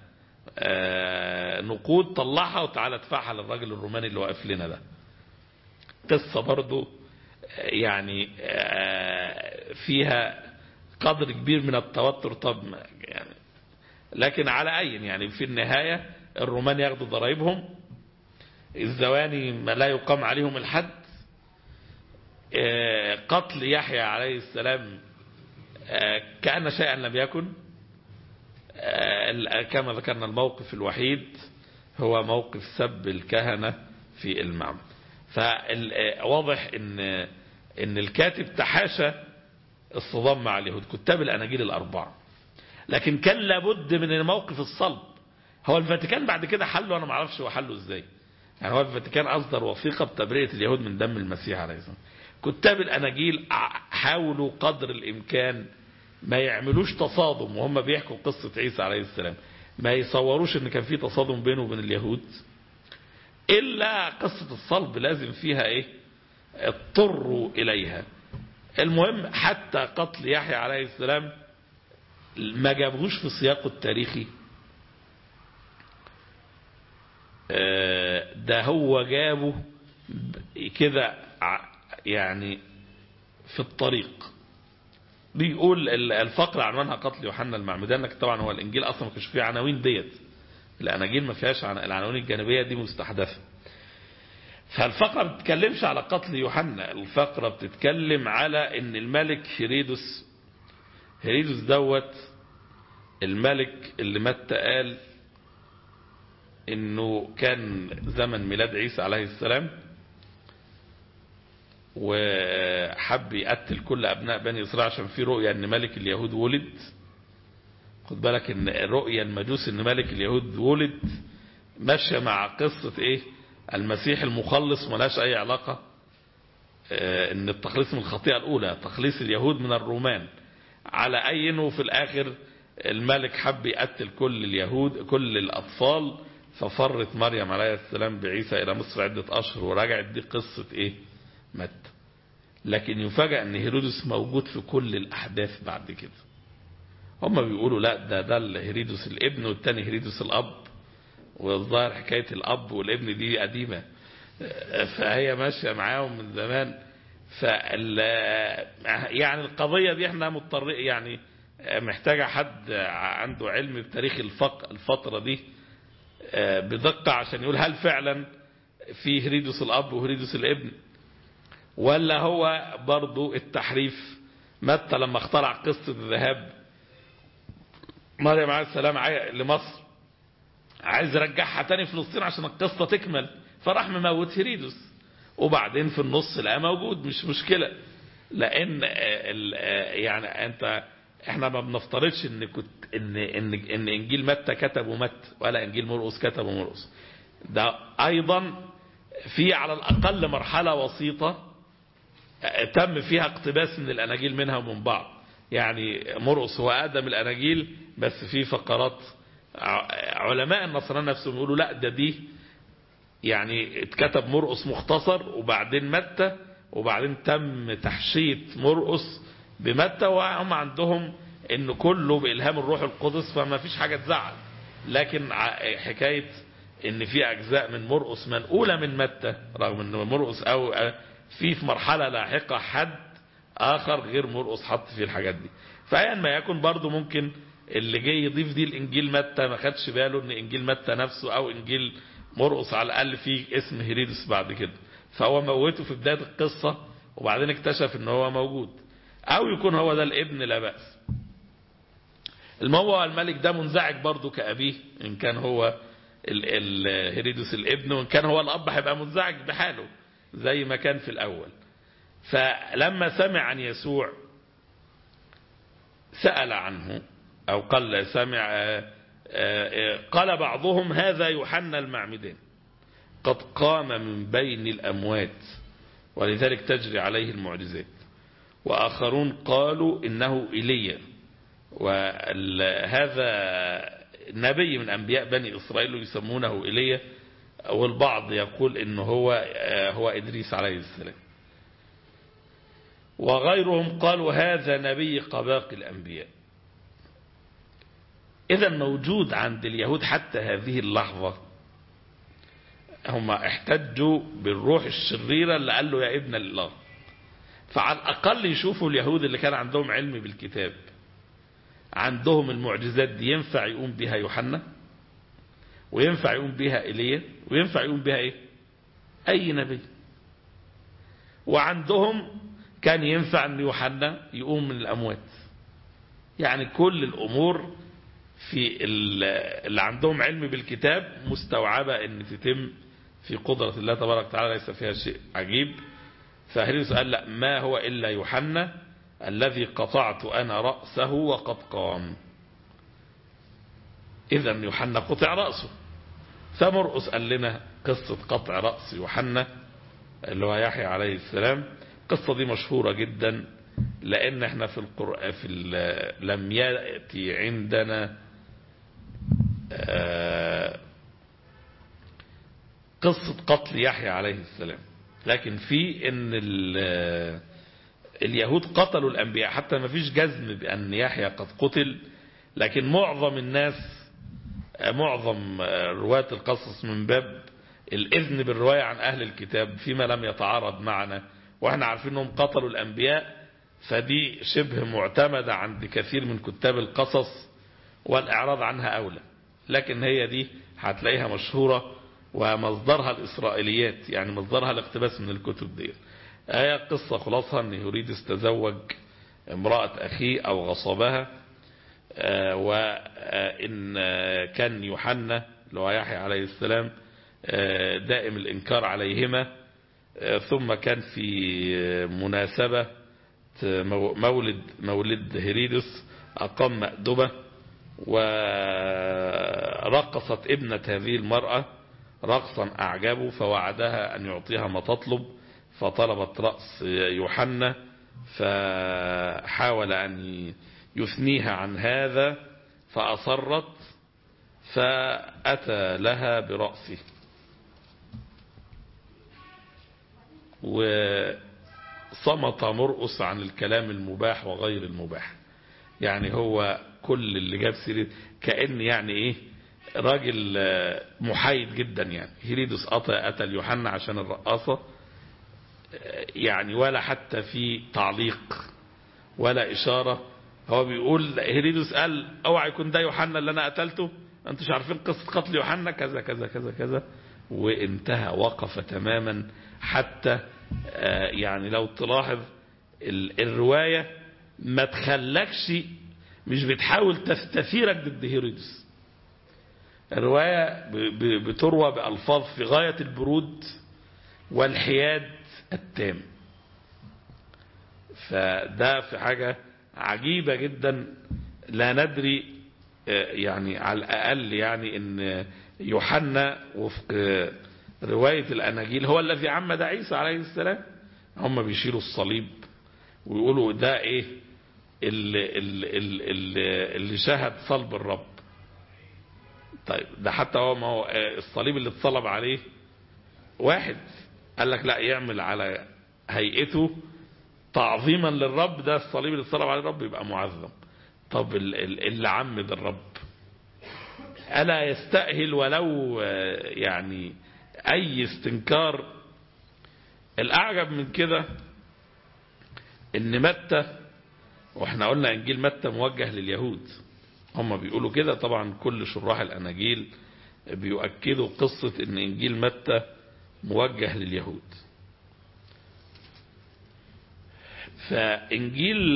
نقود، طلعها وتعالى ادفعها للراجل الروماني اللي واقف لنا ده. قصة برضو يعني فيها قدر كبير من التوتر. طب يعني لكن على أي يعني في النهاية الرومان ياخدوا ضرائبهم، الزواني ما لا يقام عليهم الحد، قتل يحيى عليه السلام كأن شيئا لم يكن. كما ذكرنا الموقف الوحيد هو موقف سب الكهنة في المعبد. فواضح ان الكاتب تحاشى الصدام مع اليهود، كتاب الأناجيل الأربعة، لكن كان لابد من موقف الصلب. هو الفاتيكان بعد كده حله، أنا ما اعرفش هو حله ازاي. يعني هو الفاتيكان أصدر وثيقة بتبرئة اليهود من دم المسيح عليه السلام. كتاب الأناجيل حاولوا قدر الإمكان ما يعملوش تصادم وهم بيحكوا قصة عيسى عليه السلام، ما يصوروش ان كان في تصادم بينه وبين اليهود، إلا قصة الصلب لازم فيها اضطروا إليها. المهم حتى قتل يحيى عليه السلام ما جابوش في سياقه التاريخي، ده هو جابه كده يعني في الطريق. بيقول الفقرة عنوانها قتل يوحنا المعمدان، لكن طبعا هو الإنجيل أصلا ما كانش فيه عناوين ديت، الأناجيل ما فيهاش العناوين الجانبية دي مستحدثة. فالفقرة ما بتتكلمش على قتل يوحنا، الفقرة بتتكلم على ان الملك هيرودس دوت الملك اللي متى قال انه كان زمن ميلاد عيسى عليه السلام، وحب يقتل كل ابناء بني اسرائيل عشان في رؤية ان ملك اليهود ولد. خد بالك ان رؤية المجوس ان ملك اليهود ولد ماشية مع قصة المسيح المخلص، ملاش اي علاقة ان التخليص من الخطيئة الاولى تخليص اليهود من الرومان. على اي انه في الاخر الملك حب يقتل كل اليهود كل الاطفال، ففرت مريم عليه السلام بعيسى الى مصر عدة اشهر ورجعت. دي قصة متى. لكن يفاجأ ان هيرودس موجود في كل الاحداث بعد كده. هم بيقولوا لا ده هيرودس الابن والتاني هيرودس الاب، والظاهر حكاية الاب والابن دي قديمة، فهي ماشية معاهم من زمان. يعني القضية دي احنا مضطر يعني محتاجة حد عنده علم بتاريخ الفترة دي بدقة عشان يقول هل فعلا في هيرودس الاب وهيرودس الابن، ولا هو برضو التحريف. متى لما اخترع قصة الذهاب مريم عليه السلام لمصر عايز يرجعها تاني فلسطين عشان القصة تكمل، فراح مموت هيرودس، وبعدين في النص لقى موجود، مش مشكلة. لان يعني احنا ما بنفترضش ان انجيل متى كتبه متى ولا انجيل مرقس كتبه مرقس. ده ايضا في على الاقل مرحلة وسيطة تم فيها اقتباس من الاناجيل منها ومن بعض. يعني مرقس هو ادم الاناجيل، بس في فقرات علماء النصران نفسهم يقولوا لا دي يعني اتكتب مرقس مختصر وبعدين متى، وبعدين تم تحشية مرقس بمتى، وهم عندهم ان كله بإلهام الروح القدس فما فيش حاجة تزعل. لكن حكاية ان في اجزاء من مرقس منقولة من متى، رغم ان مرقس او في مرحلة لاحقة حد اخر غير مرقس حط فيه الحاجات دي. فايا ما يكون برضو ممكن اللي جاي يضيف دي الانجيل متى ما خدش باله ان انجيل متى نفسه او انجيل مرقس على الاقل فيه اسم هيرودس بعد كده، فهو موته في بداية القصة وبعدين اكتشف ان هو موجود، او يكون هو ده الابن لا بأس. المهم الملك ده منزعج برضو كأبيه، ان كان هو هيرودس الابن، وان كان هو الاب هيبقى منزعج بحاله زي ما كان في الاول. فلما سمع عن يسوع سأل عنه، او قال قال بعضهم هذا يوحنا المعمدان قد قام من بين الأموات ولذلك تجري عليه المعجزات، وآخرون قالوا إنه إيليا، وهذا نبي من أنبياء بني إسرائيل يسمونه إيليا، والبعض يقول إنه هو إدريس عليه السلام. وغيرهم قالوا هذا نبي كباقي الأنبياء. إذا موجود عند اليهود حتى هذه اللحظة. هم احتجوا بالروح الشريرة اللي قال له يا ابن الله. فعلى الأقل يشوفوا اليهود اللي كان عندهم علم بالكتاب، عندهم المعجزات دي ينفع يقوم بها يوحنا، وينفع يقوم بها إيليا، وينفع يقوم بها إيه؟ أي نبي. وعندهم كان ينفع أن يوحنا يقوم من الأموات. يعني كل الأمور في اللي عندهم علم بالكتاب مستوعبة أن تتم في قدرة الله تبارك وتعالى، ليس فيها شيء عجيب. فهيرودس قال لا، ما هو إلا يوحنا الذي قطعت أنا رأسه وقد قام. إذا يوحنا قطع رأسه. فمرقس قال لنا قصة قطع رأس يوحنا اللي هو يحيى عليه السلام. القصة دي مشهورة جدا، لأن احنا في القرآن لم يأتي عندنا قصة قتل يحيى عليه السلام، لكن في ان اليهود قتلوا الأنبياء، حتى ما فيش جزم بأن يحيى قد قتل. لكن معظم الناس، معظم رواة القصص من باب الإذن بالرواية عن أهل الكتاب فيما لم يتعارض معنا، وإحنا عارفين أنهم قتلوا الأنبياء، فدي شبه معتمدة عند كثير من كتاب القصص، والإعراض عنها أولى. لكن هي دي هتلاقيها مشهورة، ومصدرها الإسرائيليات، يعني مصدرها الاقتباس من الكتب دي. هي قصة خلاصها أن يريد تزوج امرأة أخيه أو غصبها، وإن كان يوحنا اللي هو يحيى عليه السلام دائم الإنكار عليهما. ثم كان في مناسبة مولد هيرودس أقام مأدبة، ورقصت ابنة هذه المرأة رقصا أعجبه، فوعدها أن يعطيها ما تطلب، فطلبت رأس يوحنا، فحاول أن يثنيها عن هذا فأصرت، فأتى لها برأسه. وصمت مرقس عن الكلام المباح وغير المباح. يعني هو كل اللي جاب سيرة كأن يعني ايه راجل محايد جدا. يعني هيرودس أتى اليوحنا عشان الرقاصة، يعني ولا حتى في تعليق ولا إشارة. هو بيقول هيرودس قال اوعى يكون ده يوحنا اللي انا قتلته، انتوا مش عارفين قصة قتل يوحنا كذا كذا كذا كذا، وانتهى، وقف تماما. حتى يعني لو تلاحظ الرواية ما تخلكش، مش بتحاول تستثيرك ضد هيرودس. الرواية بتروى بألفاظ في غاية البرود والحياد التام. فده في حاجة عجيبة جدا، لا ندري يعني على الأقل يعني ان يوحنا وفق رواية الأناجيل هو الذي عمد عيسى عليه السلام. هم بيشيلوا الصليب ويقولوا ده ايه اللي شاهد صلب الرب. طيب ده حتى هو، ما هو الصليب اللي اتصلب عليه واحد قال لك لا، يعمل على هيئته تعظيما للرب، ده الصليب اللي اتصلب عليه الرب يبقى معظم. طب اللي عمد الرب ألا يستأهل ولو يعني أي استنكار؟ الأعجب من كده إن متى، وإحنا قلنا إنجيل متى موجه لليهود، هم بيقولوا كده. طبعا كل شراح الأناجيل بيؤكدوا قصة إن إنجيل متى موجه لليهود. فإنجيل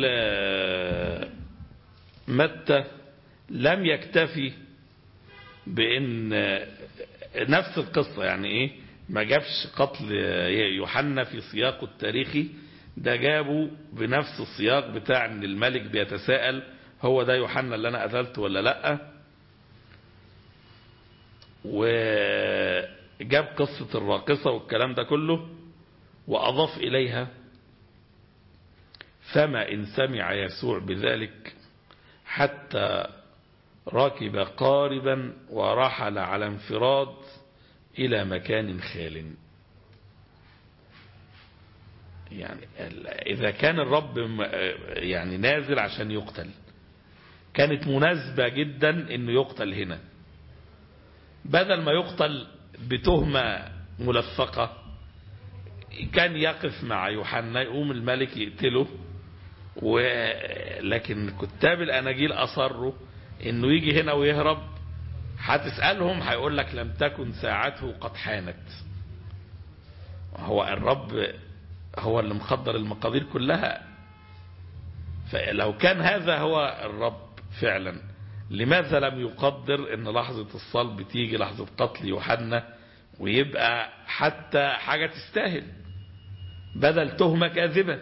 متى لم يكتفي بأن نفس القصة، يعني إيه، ما جابش قتل يوحنا في سياقه التاريخي، ده جابه بنفس السياق بتاع ان الملك بيتساءل هو ده يوحنا اللي انا قتلته ولا لا. وجاب قصة الراقصة والكلام ده كله، وأضاف إليها فما إن سمع يسوع بذلك حتى ركب قاربا ورحل على انفراد إلى مكان خال. يعني إذا كان الرب يعني نازل عشان يقتل، كانت مناسبة جدا إنه يقتل هنا، بدل ما يقتل بتهمة ملفقة. كان يقف مع يوحنا، يقوم الملك يقتله، لكن كتاب الأناجيل أصروا إنه يجي هنا ويهرب. هتسألهم هيقول لك لم تكن ساعته قد حانت. هو الرب هو اللي مقدر المقادير كلها. فلو كان هذا هو الرب فعلا، لماذا لم يقدر ان لحظة الصلب تيجي لحظة قتل يوحنا، ويبقى حتى حاجة تستاهل بدل تهمة كاذبة؟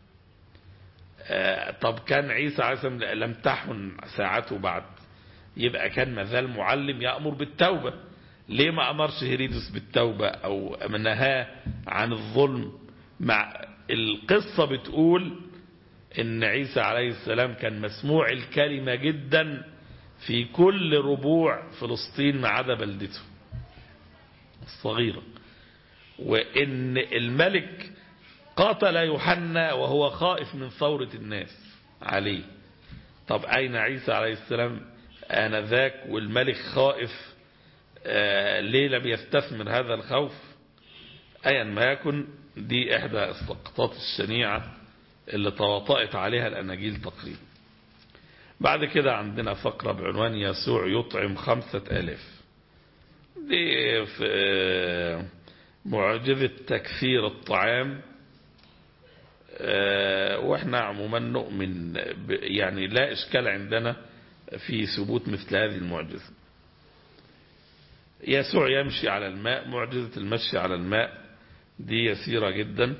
طب كان عيسى عليه السلام لم تحن ساعته بعد، يبقى كان مازال معلم يأمر بالتوبة. ليه ما أمرش هيرودس بالتوبة أو نهاه عن الظلم؟ مع القصة بتقول إن عيسى عليه السلام كان مسموع الكلمة جدا في كل ربوع فلسطين ما عدا بلدته الصغيرة، وإن الملك قاتل يوحنا وهو خائف من ثورة الناس عليه. طب أين عيسى عليه السلام آنذاك والملك خائف؟ ليه لم يستثمر هذا الخوف؟ أيا ما يكن، دي إحدى السقطات الشنيعة اللي تواطأت عليها الأناجيل تقريبا. بعد كده عندنا فقرة بعنوان يسوع يطعم 5000. دي في معجزة تكثير الطعام. واحنا عموما نؤمن يعني لا إشكال عندنا في ثبوت مثل هذه المعجزة. يسوع يمشي على الماء، معجزة المشي على الماء دي يسيرة جدا.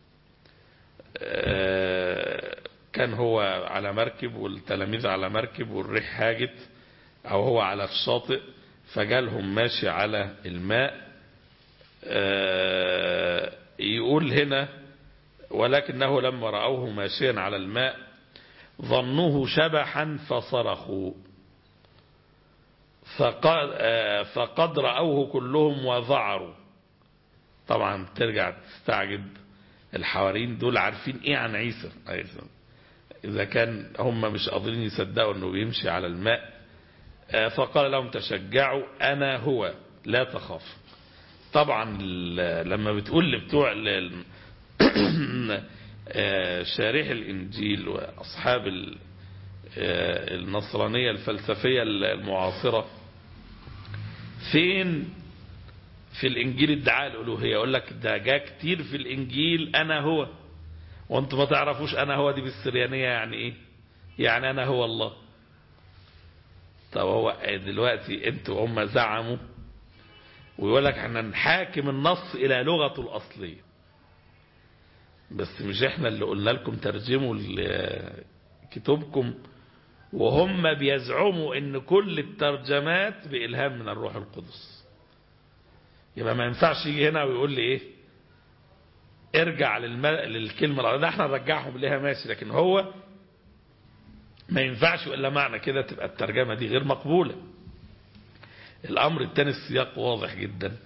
كان هو على مركب والتلاميذ على مركب والريح هاجت، أو هو على الشاطئ فجالهم ماشي على الماء. يقول هنا ولكنه لما رأوه ماشيا على الماء ظنوه شبحا فصرخوا، فقد رأوه كلهم وذعروا. طبعا ترجع تستعجب، الحواريين دول عارفين ايه عن عيسى اذا كان هم مش قادرين يصدقوا انه بيمشي على الماء. فقال لهم تشجعوا انا هو لا تخاف. طبعا لما بتقول لبتوع شارح الانجيل واصحاب النصرانية الفلسفية المعاصرة، فين في الانجيل ادعاء الالوهية؟ يقول لك ده جاء كتير في الانجيل انا هو، وانتم ما تعرفوش انا هو دي بالسريانية يعني ايه؟ يعني انا هو الله. طب هو دلوقتي انتوا هم زعموا ويقول لك احنا نحاكم النص الى لغته الاصلية، بس مش احنا اللي قلنا لكم ترجموا كتبكم، وهم بيزعموا ان كل الترجمات بإلهام من الروح القدس. يبقى ما ينفعش يجي هنا ويقول لي ايه ارجع للكلمة ده احنا نرجعهم ليها ماشي، لكن هو ما ينفعش الا معنى كده تبقى الترجمة دي غير مقبولة. الامر الثاني السياق واضح جدا.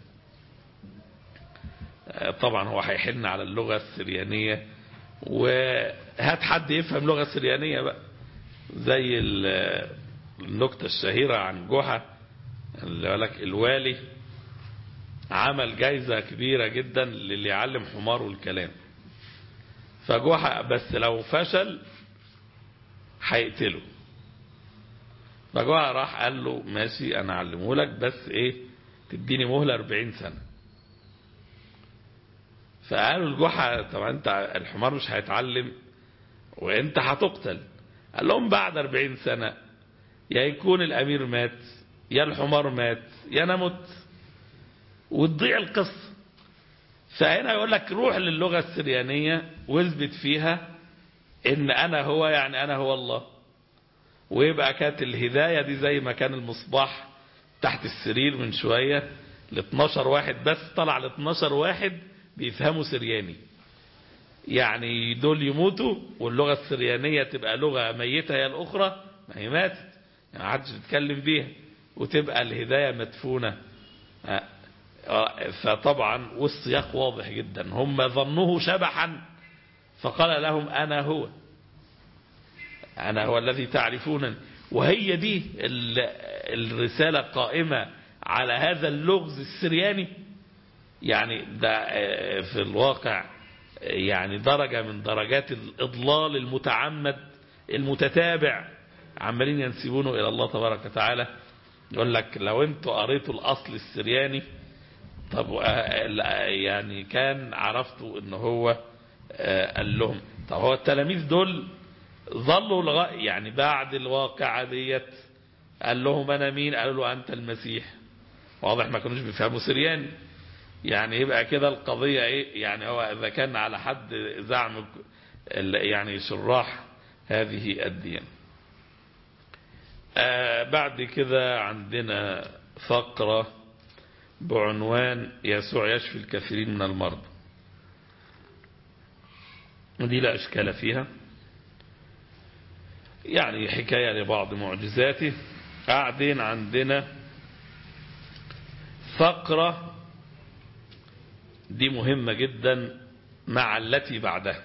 طبعا هو هيحن على اللغة السريانية، وهات حد يفهم لغة سريانية بقى، زي النكتة الشهيرة عن جحا اللي قال لك الوالي عمل جايزة كبيرة جدا للي يعلم حماره الكلام، فجحا بس لو فشل هيقتله. فجحا راح قال له ماشي انا اعلمه لك، بس ايه تديني مهلة 40 سنة. فقالوا الجحا طبعا انت الحمار مش هيتعلم وانت هتقتل. قال لهم بعد 40 سنة يا يكون الامير مات يا الحمار مات يا نمت وتضيع القصة. فهنا يقول لك روح للغة السريانية واثبت فيها ان انا هو يعني انا هو الله، ويبقى كانت الهداية دي زي ما كان المصباح تحت السرير من شوية ل 12 واحد بس، طلع ل 12 واحد بيفهموا سرياني، يعني دول يموتوا واللغة السريانية تبقى لغة ميتة هي الأخرى ما هي ماتت يعني ما حدش بيتكلم بيها، وتبقى الهداية مدفونة. فطبعا والسياق واضح جدا، هم ظنوه شبحا فقال لهم أنا هو الذي تعرفونني. وهي دي الرسالة قائمة على هذا اللغز السرياني. يعني ده في الواقع يعني درجة من درجات الإضلال المتعمد المتتابع، عمالين ينسبونه إلى الله تبارك وتعالى. يقول لك لو انتوا قريتوا الأصل السرياني طب يعني كان عرفتوا ان هو قال لهم. طب هو التلاميذ دول ظلوا يعني بعد الواقعة ديت قال لهم أنا مين؟ قالوا له أنت المسيح. واضح ما كانوش بيفهموا سرياني. يعني يبقى كده القضية ايه؟ يعني هو اذا كان على حد زعم يعني شراح هذه الديانة. بعد كده عندنا فقرة بعنوان يسوع يشفي الكثيرين من المرضى. ودي لا اشكال فيها، يعني حكاية لبعض معجزاته. قاعدين عندنا فقرة دي مهمة جدا مع التي بعدها.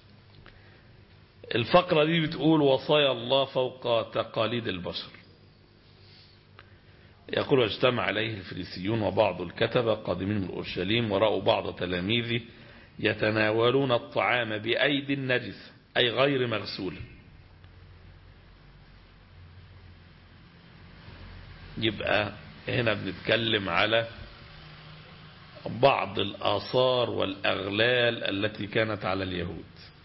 الفقرة دي بتقول وصايا الله فوق تقاليد البشر. يقول اجتمع عليه الفريسيون وبعض الكتبة قادمين من أورشليم ورأوا بعض تلاميذه يتناولون الطعام بأيدي نجسة أي غير مغسولة. يبقى هنا بنتكلم على بعض الآثار والأغلال التي كانت على اليهود.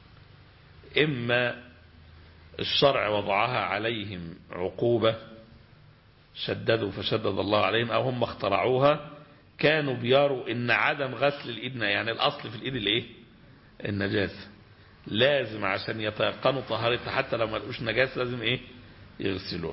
إما الشرع وضعها عليهم عقوبة شددوا فشدد الله عليهم، أو هم اخترعوها. كانوا بيروا إن عدم غسل الإيد، يعني الأصل في الإيد الإيه؟ النجاسة. لازم عشان يتيقنوا طهارتها حتى لو ما لقوش نجاسة لازم إيه؟ يغسلوها.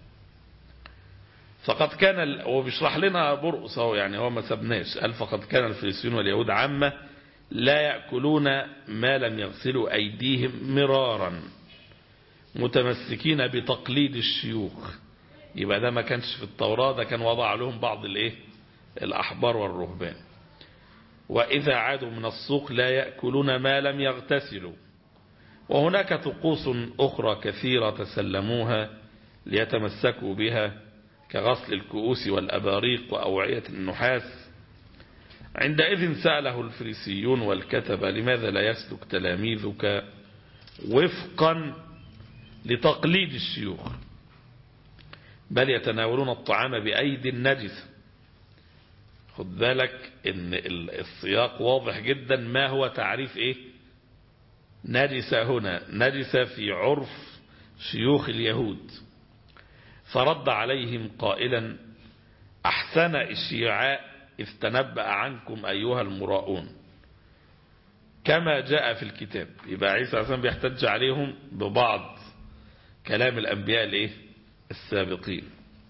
فقد كان وبيشرح لنا برقص اهو، يعني هو ما سبناش. قال فقد كان الفريسيون واليهود عامة لا يأكلون ما لم يغسلوا أيديهم مرارا متمسكين بتقليد الشيوخ. يبقى ده ما كانش في التوراة، ده كان وضع لهم بعض الايه؟ الأحبار والرهبان. وإذا عادوا من السوق لا يأكلون ما لم يغتسلوا. وهناك طقوس أخرى كثيرة تسلموها ليتمسكوا بها كغسل الكؤوس والأباريق وأوعية النحاس. عندئذ سأله الفريسيون والكتبة لماذا لا يسلك تلاميذك وفقا لتقليد الشيوخ بل يتناولون الطعام بأيدي النجسة. خد بالك ان السياق واضح جدا. ما هو تعريف ايه نجسة هنا؟ نجسة في عرف شيوخ اليهود. فرد عليهم قائلا أحسن الشيعاء إذ تنبأ عنكم أيها المراؤون كما جاء في الكتاب. يبقى عيسى عشان بيحتج عليهم ببعض كلام الأنبياء الايه؟ السابقين.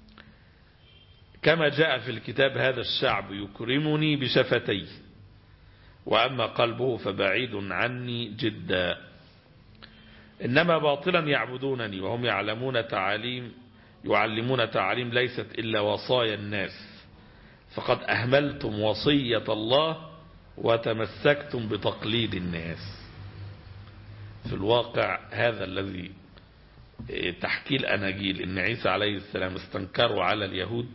كما جاء في الكتاب هذا الشعب يكرمني بشفتيه وأما قلبه فبعيد عني جدا. إنما باطلا يعبدونني وهم يعلمون تعاليم ليست إلا وصايا الناس. فقد أهملتم وصية الله وتمسكتم بتقليد الناس. في الواقع هذا الذي تحكي الأناجيل إن عيسى عليه السلام استنكروا على اليهود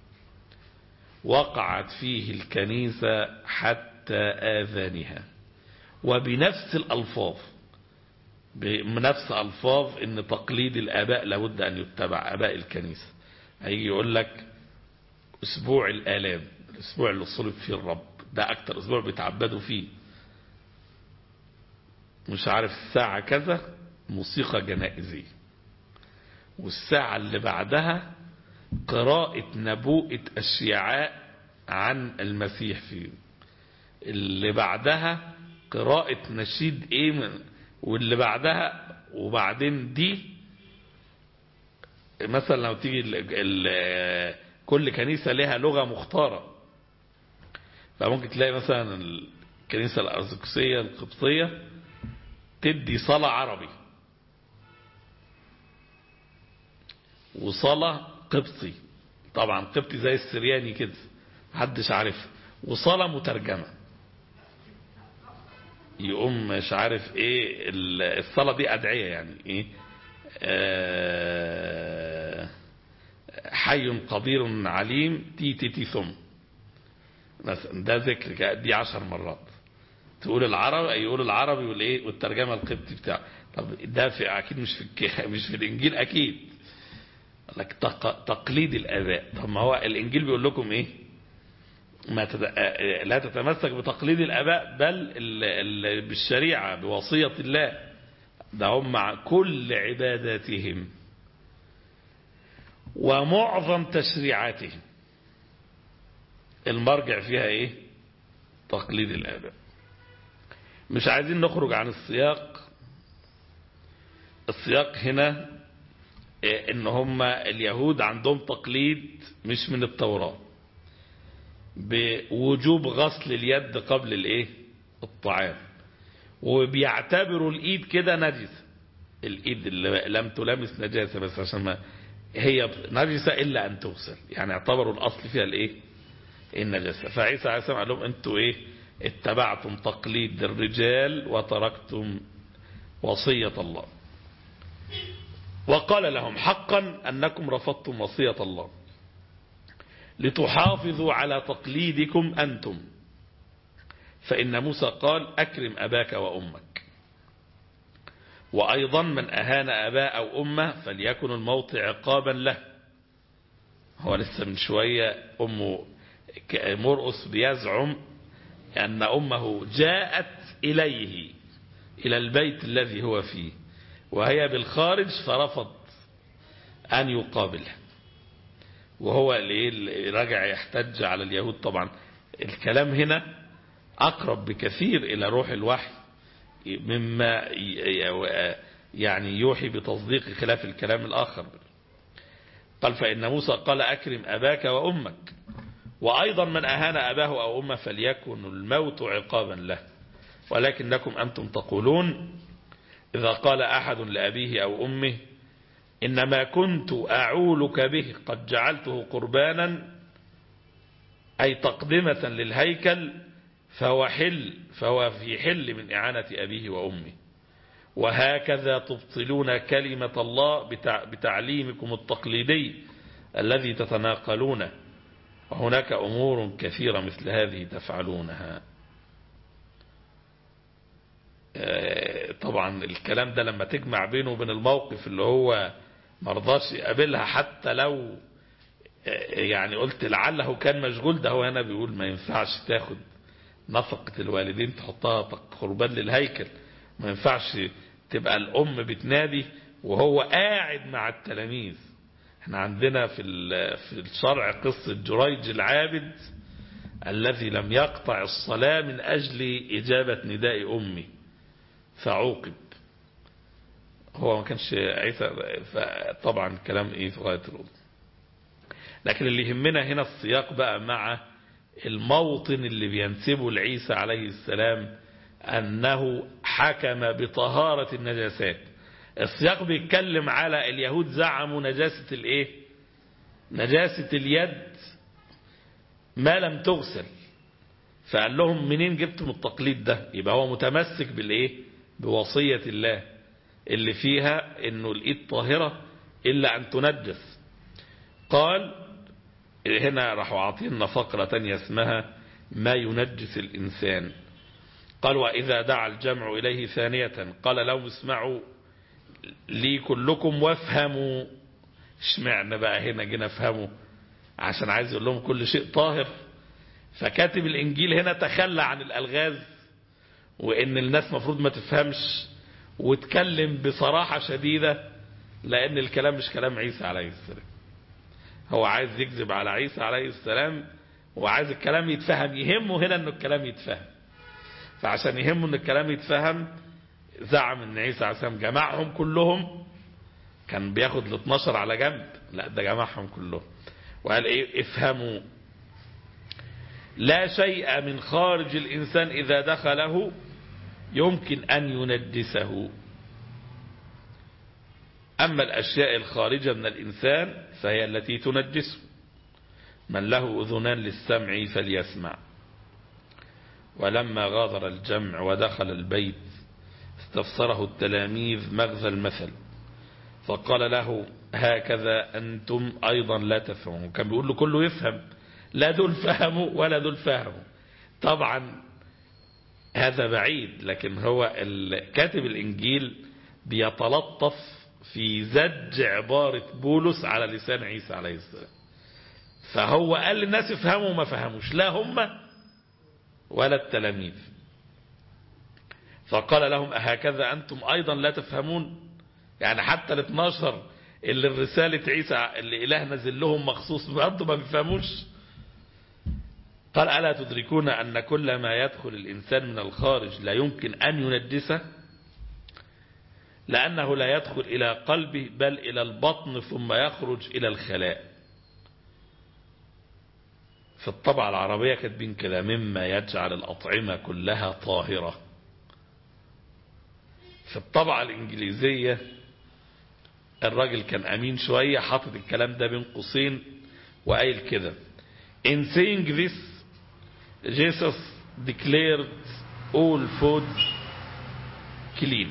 وقعت فيه الكنيسة حتى آذانها وبنفس الألفاظ، بنفس ألفاظ إن تقليد الآباء لابد أن يتبع آباء الكنيسة. هيجي يقول لك أسبوع الآلام، الأسبوع اللي صلب فيه الرب، ده أكتر أسبوع بيتعبدوا فيه. مش عارف الساعة كذا موسيقى جنائزية، والساعة اللي بعدها قراءة نبوءة الشيعاء عن المسيح فيه، اللي بعدها قراءة نشيد ايه، واللي بعدها. وبعدين دي مثلا لو تيجي كل كنيسة لها لغة مختارة، فممكن تلاقي مثلا الكنيسة الأرثوذكسية القبطية تدي صلاة عربي وصلاة قبطي، طبعا قبطي زي السرياني كده محدش عارف، وصلاة مترجمة. يقوم مش عارف ايه الصلاة دي ادعية يعني ايه، حي قدير عليم تي تي تي ثم، ده ذكر دي 10 مرات. تقول العربي يقول العربي والايه والترجمة القبطي بتاعه. طب ده في اكيد مش في الانجيل اكيد. لك تقليد الاباء. طب ما هو الانجيل بيقول لكم ايه؟ لا تتمسك بتقليد الاباء بل بالشريعة بوصية الله. ده هم مع كل عباداتهم ومعظم تشريعاتهم المرجع فيها ايه؟ تقليد الاباء. مش عايزين نخرج عن السياق. السياق هنا ان هم اليهود عندهم تقليد مش من التوراة بوجوب غسل اليد قبل الايه؟ الطعام. وبيعتبروا الايد كده نجسة. الايد اللي لم تلامس نجاسة بس عشان ما هي نجسة الا ان تغسل، يعني اعتبروا الاصل فيها الايه؟ النجاسة. فعيسى عليه السلام قال لهم انتوا ايه؟ اتبعتم تقليد الرجال وتركتم وصية الله. وقال لهم حقا أنكم رفضتم وصية الله لتحافظوا على تقليدكم أنتم، فإن موسى قال أكرم أباك وأمك. وأيضا من أهان أباء أو أمه فليكن الموت عقابا له. هو لسه من شوية أمه مرقس بيزعم أن أمه جاءت إليه إلى البيت الذي هو فيه وهي بالخارج فرفض أن يقابله، وهو اللي رجع يحتج على اليهود. طبعا الكلام هنا أقرب بكثير إلى روح الوحي مما يعني يوحي بتصديق خلاف الكلام الآخر. قال فإن موسى قال أكرم أباك وأمك. وأيضا من أهان أباه أو أمه فليكن الموت عقابا له. ولكنكم أنتم تقولون إذا قال أحد لأبيه أو أمه إنما كنت أعولك به قد جعلته قربانا أي تقدمة للهيكل فهو في حل من إعانة أبيه وأمه. وهكذا تبطلون كلمة الله بتعليمكم التقليدي الذي تتناقلونه، وهناك أمور كثيرة مثل هذه تفعلونها. طبعا الكلام ده لما تجمع بينه وبين الموقف اللي هو مرضاش يقابلها حتى لو يعني قلت لعله كان مشغول، ده هو هنا بيقول ما ينفعش تاخد نفقة الوالدين تحطها قربان للهيكل. ما ينفعش تبقى الأم بتنادي وهو قاعد مع التلاميذ. احنا عندنا في الشرع قصة جريج العابد الذي لم يقطع الصلاة من أجل إجابة نداء أمه فعوقب. هو ما كانش عيسى، طبعا كلام ايه في غاية الوضوح. لكن اللي يهمنا هنا السياق بقى مع الموطن اللي بينسبه لعيسى عليه السلام أنه حكم بطهارة النجاسات. السياق بيتكلم على اليهود زعموا نجاسة الايه؟ نجاسة اليد ما لم تغسل. فقال لهم منين جبتم التقليد ده؟ يبقى هو متمسك بالايه؟ بوصية الله اللي فيها انه الايد طاهرة الا ان تنجس. قال هنا راحوا عاطينا فقرة تانية اسمها ما ينجس الانسان. قال واذا دعا الجمع اليه ثانية قال لهم اسمعوا لي كلكم وافهموا. اشمعنا بقى هنا جينا افهموا؟ عشان عايز يقول لهم كل شيء طاهر. فكاتب الانجيل هنا تخلى عن الالغاز وان الناس مفروض ما تفهمش واتكلم بصراحة شديدة، لان الكلام مش كلام عيسى عليه السلام. هو عايز يكذب على عيسى عليه السلام وعايز الكلام يتفهم. يهمه هنا انه الكلام يتفهم. فعشان يهمه ان الكلام يتفهم زعم ان عيسى عليه السلام جمعهم كلهم. كان بياخد ال 12 على جنب، لا ده جمعهم كلهم وقال ايه؟ افهموا لا شيء من خارج الانسان اذا دخله يمكن ان ينجسه، اما الاشياء الخارجة من الانسان فهي التي تنجسه. من له اذنان للسمع فليسمع. ولما غادر الجمع ودخل البيت استفسره التلاميذ مغزى المثل فقال له هكذا أنتم أيضا لا تفهمون. كان بيقول له كله يفهم، لا دول فهموا ولا دول فهموا. طبعا هذا بعيد، لكن هو كاتب الإنجيل بيتلطف في زج عبارة بولس على لسان عيسى عليه السلام. فهو قال للناس افهموا ما فهموش، لا هم ولا التلاميذ. فقال لهم أهكذا أنتم أيضا لا تفهمون؟ يعني حتى ال12 اللي الرسالة عيسى اللي إله نزل لهم مخصوص برضه ما بيفهموش. قال ألا تدركون أن كل ما يدخل الإنسان من الخارج لا يمكن أن ينجسه، لأنه لا يدخل إلى قلبه بل إلى البطن ثم يخرج إلى الخلاء. في الطبعة العربية كاتبين كده مما يجعل الأطعمة كلها طاهرة. في الطبعة الإنجليزية الراجل كان أمين شوية، حاطط الكلام ده بين قوسين وقايل كده In saying this Jesus declared all foods clean.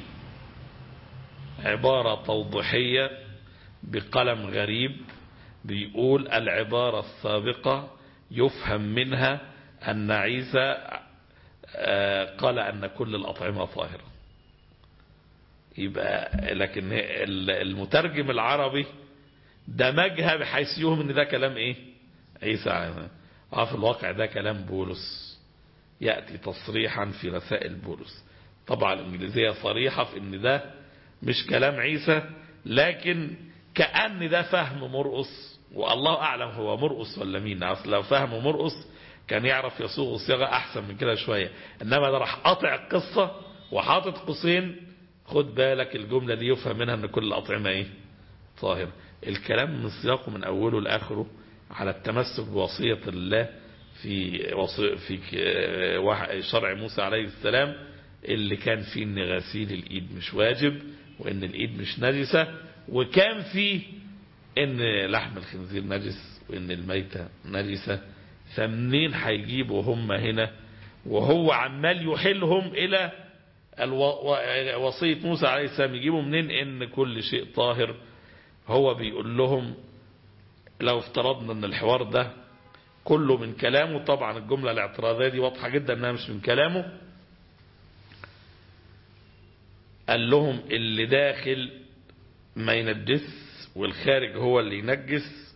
عبارة توضيحية بقلم غريب بيقول العبارة السابقة يفهم منها أن عيسى قال أن كل الأطعمة طاهرة. يبقى لكن المترجم العربي دمجها بحيث يوهم ان ده كلام ايه عيسى عليه السلام. في الواقع ده كلام بولس، يأتي تصريحا في رسائل بولس. طبعا الإنجليزية صريحة في ان ده مش كلام عيسى، لكن كأن ده فهم مرقس، والله أعلم هو مرقس ولا مين. أصل لو فهم مرقس كان يعرف يصوغ صيغة أحسن من كده شوية، إنما ده راح قاطع القصة وحاطط قوسين خد بالك الجملة دي يفهم منها أن كل الأطعمة إيه طاهرة. الكلام من سياقه من أوله لآخره على التمسك بوصية الله في شرع موسى عليه السلام اللي كان فيه ان غسيل الإيد مش واجب، وان الإيد مش نجسة، وكان فيه ان لحم الخنزير نجس، وان الميتة نجسة. فمنين هيجيبوا هم هنا وهو عمال يحلهم إلى وصية موسى عليه السلام؟ يجيبوا منين ان كل شيء طاهر؟ هو بيقول لهم لو افترضنا ان الحوار ده كله من كلامه، طبعا الجملة الاعتراضية دي واضحة جدا انها مش من كلامه. قال لهم اللي داخل ما ينجس والخارج هو اللي ينجس.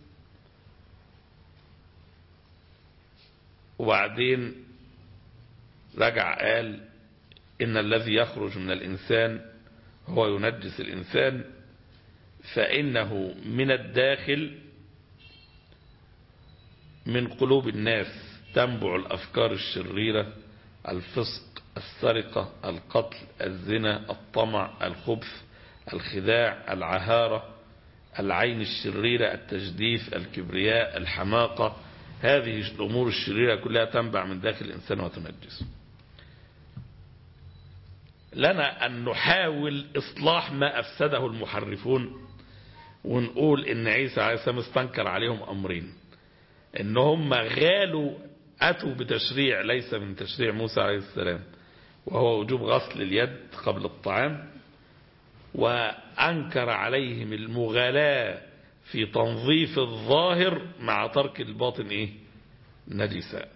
وبعدين رجع قال إن الذي يخرج من الإنسان هو ينجس الإنسان، فإنه من الداخل من قلوب الناس تنبع الأفكار الشريرة، الفسق، السرقة، القتل، الزنا، الطمع، الخبث، الخداع، العهارة، العين الشريرة، التجديف، الكبرياء، الحماقة. هذه الأمور الشريرة كلها تنبع من داخل الإنسان وتنجسه. لنا أن نحاول إصلاح ما أفسده المحرفون، ونقول إن عيسى عليه السلام استنكر عليهم أمرين: إن هم غالوا أتوا بتشريع ليس من تشريع موسى عليه السلام، وهو وجوب غسل اليد قبل الطعام، وأنكر عليهم المغالاة في تنظيف الظاهر مع ترك الباطن نجسا.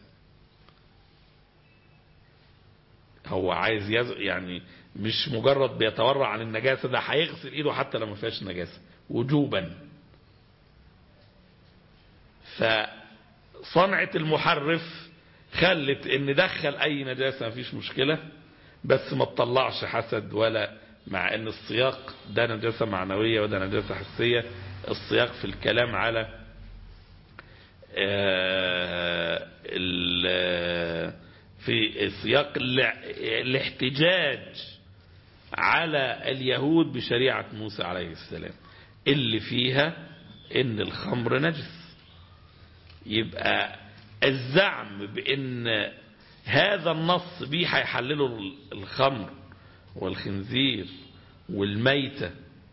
هو عايز يعني مش مجرد بيتورع عن النجاسة، ده هيغسل ايده حتى لو ما فيهاش نجاسة وجوبا. فصنعة المحرف خلت ان دخل اي نجاسة ما فيش مشكلة، بس ما تطلعش حسد، ولا مع ان السياق ده نجاسة معنوية وده نجاسة حسية. السياق في الكلام على في سياق الاحتجاج على اليهود بشريعة موسى عليه السلام اللي فيها ان الخمر نجس. يبقى الزعم بان هذا النص بيه هيحللوا الخمر والخنزير والميتة،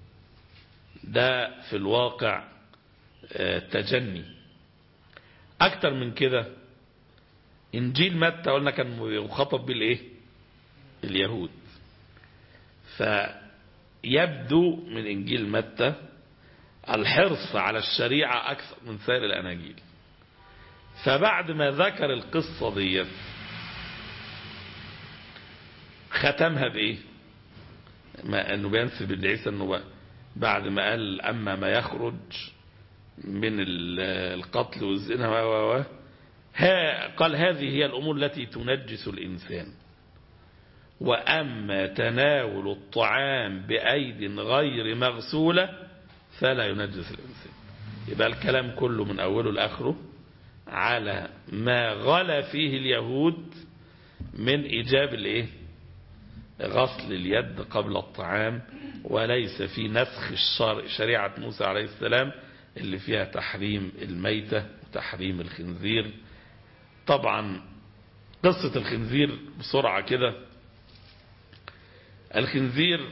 ده في الواقع تجني. اكتر من كده إنجيل متى قلنا كان مخاطب بالإيه؟ اليهود. فيبدو من إنجيل متى الحرص على الشريعة أكثر من سائر الأناجيل. فبعد ما ذكر القصة دي ختمها بإيه؟ أنه بينسب لعيسى أنه بعد ما قال أما ما يخرج من القتل والزنا قال هذه هي الأمور التي تنجس الإنسان، وأما تناول الطعام بأيد غير مغسولة فلا ينجس الإنسان. يبقى الكلام كله من أوله لآخره على ما غلا فيه اليهود من إيجاب الإيه؟ غسل اليد قبل الطعام، وليس في نسخ شريعة موسى عليه السلام اللي فيها تحريم الميتة وتحريم الخنزير. طبعا قصة الخنزير بسرعة كده، الخنزير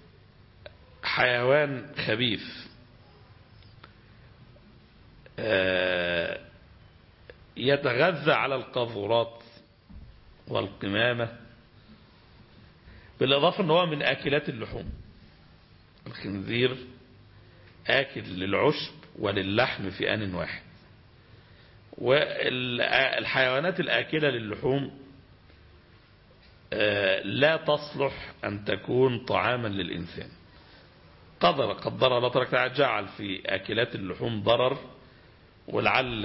حيوان خبيث يتغذى على القاذورات والقمامة، بالإضافة أنه من آكلات اللحوم. الخنزير آكل للعشب وللحم في آن واحد. والحيوانات الآكلة للحوم لا تصلح أن تكون طعاما للإنسان. قدر الله تبارك وتعالى جعل في آكلات اللحوم ضرر، ولعل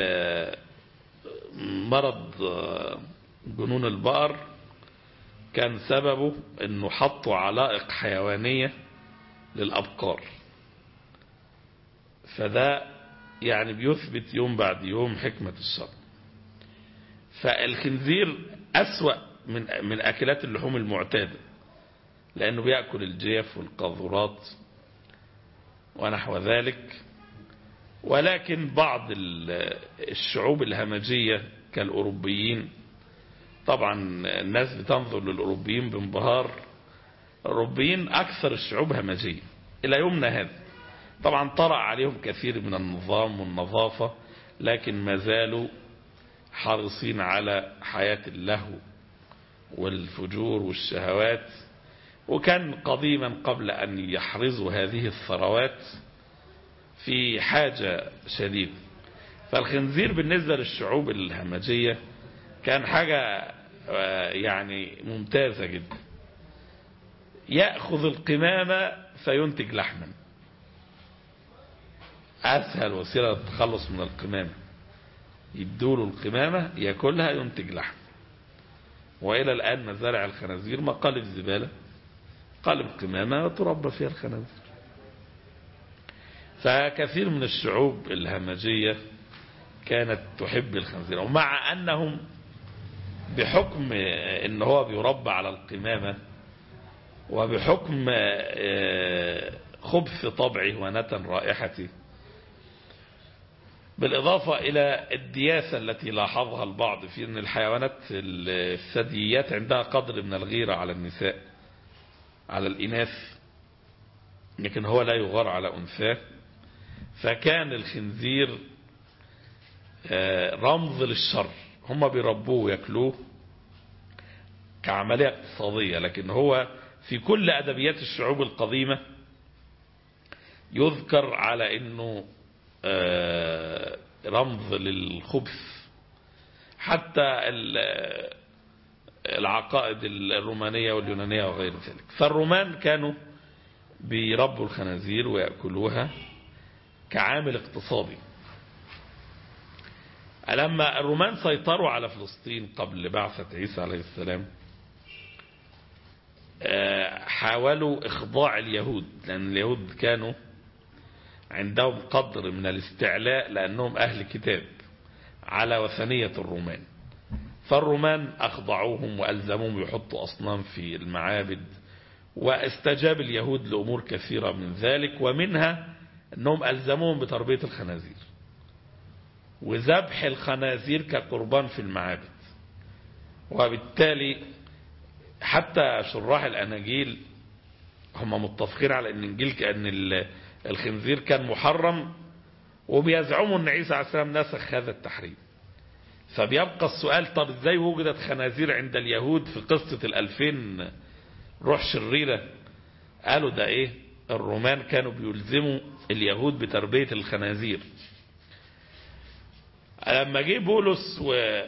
مرض جنون البقر كان سببه أنه حطوا علائق حيوانية للأبقار. فده يعني بيثبت يوم بعد يوم حكمة الشر. فالخنزير أسوأ من أكلات اللحوم المعتادة، لأنه بيأكل الجيف والقاذورات ونحو ذلك. ولكن بعض الشعوب الهمجية كالأوروبيين، طبعا الناس بتنظر للأوروبيين بانبهار، الأوروبيين أكثر الشعوب همجية إلى يومنا هذا. طبعا طرأ عليهم كثير من النظام والنظافة، لكن ما زالوا حريصين على حياة اللهو والفجور والشهوات. وكان قديما قبل أن يحرزوا هذه الثروات في حاجة شديدة. فالخنزير بالنسبة للشعوب الهمجية كان حاجة يعني ممتازة جدا. يأخذ القمامة فينتج لحما، أسهل وسيلة للتخلص من القمامة، يدوله القمامة يأكلها ينتج لحم. وإلى الآن مزارع الخنازير مقالب زبالة، قالب قمامة وتربى فيها الخنازير. فكثير من الشعوب الهمجية كانت تحب الخنزير، ومع أنهم بحكم ان هو بيربى على القمامة وبحكم خبث طبعه ونتن رائحته، بالإضافة إلى الدياسة التي لاحظها البعض في أن الحيوانات الثدييات عندها قدر من الغيرة على النساء، على الإناث، لكن هو لا يغار على أنثاه. فكان الخنزير رمز للشر، هم بيربوه ويأكلوه كعملية اقتصادية، لكن هو في كل أدبيات الشعوب القديمة يذكر على أنه رمز للخبث. حتى العقائد الرومانية واليونانية وغير ذلك. فالرومان كانوا بيربوا الخنازير ويأكلوها كعامل اقتصادي. لما الرومان سيطروا على فلسطين قبل بعثة عيسى عليه السلام، حاولوا إخضاع اليهود، لأن اليهود كانوا عندهم قدر من الاستعلاء لأنهم أهل كتاب على وثنية الرومان. فالرومان أخضعوهم وألزموهم يحطوا أصنام في المعابد، واستجاب اليهود لأمور كثيرة من ذلك، ومنها أنهم ألزموهم بتربية الخنازير وذبح الخنازير كقربان في المعابد. وبالتالي حتى شراح الأناجيل هم متفقين على أن الخنزير كان محرم، وبيزعموا أن عيسى عليه السلام نسخ هذا التحريم. فبيبقى السؤال، طب ازاي وجدت خنازير عند اليهود في قصة 2000 روح شريرة؟ قالوا ده ايه، الرومان كانوا بيلزموا اليهود بتربية الخنازير. لما جه بولس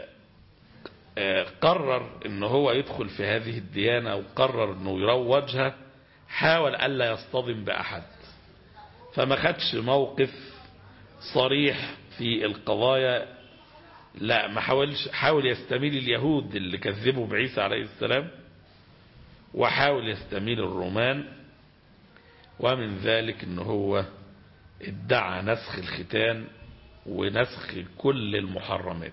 وقرر انه هو يدخل في هذه الديانة وقرر انه يروجها، حاول ألا يصطدم بأحد، فما خدش موقف صريح في القضايا. لا، ما حاول يستميل اليهود اللي كذبوا بعيسى عليه السلام، وحاول يستميل الرومان، ومن ذلك انه هو ادعى نسخ الختان ونسخ كل المحرمات.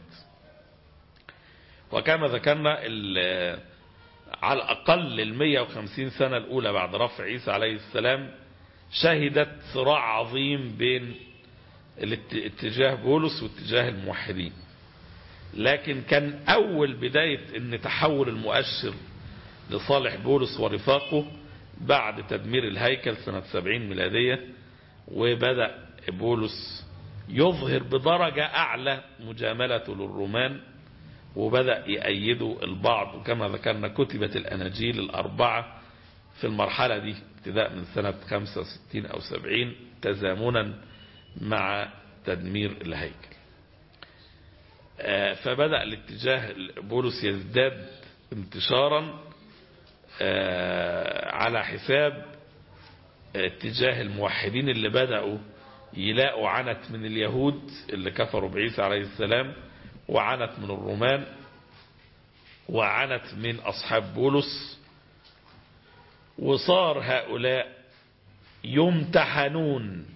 وكما ذكرنا على الأقل 150 سنة الأولى بعد رفع عيسى عليه السلام شهدت صراع عظيم بين اتجاه بولس واتجاه الموحدين. لكن كان أول بداية ان تحول المؤشر لصالح بولس ورفاقه بعد تدمير الهيكل سنة 70 ميلادية، وبدأ بولس يظهر بدرجة أعلى مجاملته للرومان، وبدأ يأيده البعض. وكما ذكرنا كتبت الأناجيل الأربعة في المرحلة دي ابتداء من سنة 65 أو 70 تزامنا مع تدمير الهيكل. فبدأ الاتجاه بولس يزداد انتشارا على حساب اتجاه الموحدين اللي بدأوا يلاقوا عنت من اليهود اللي كفروا بعيسى عليه السلام، وعنت من الرومان، وعنت من أصحاب بولس. وصار هؤلاء يمتحنون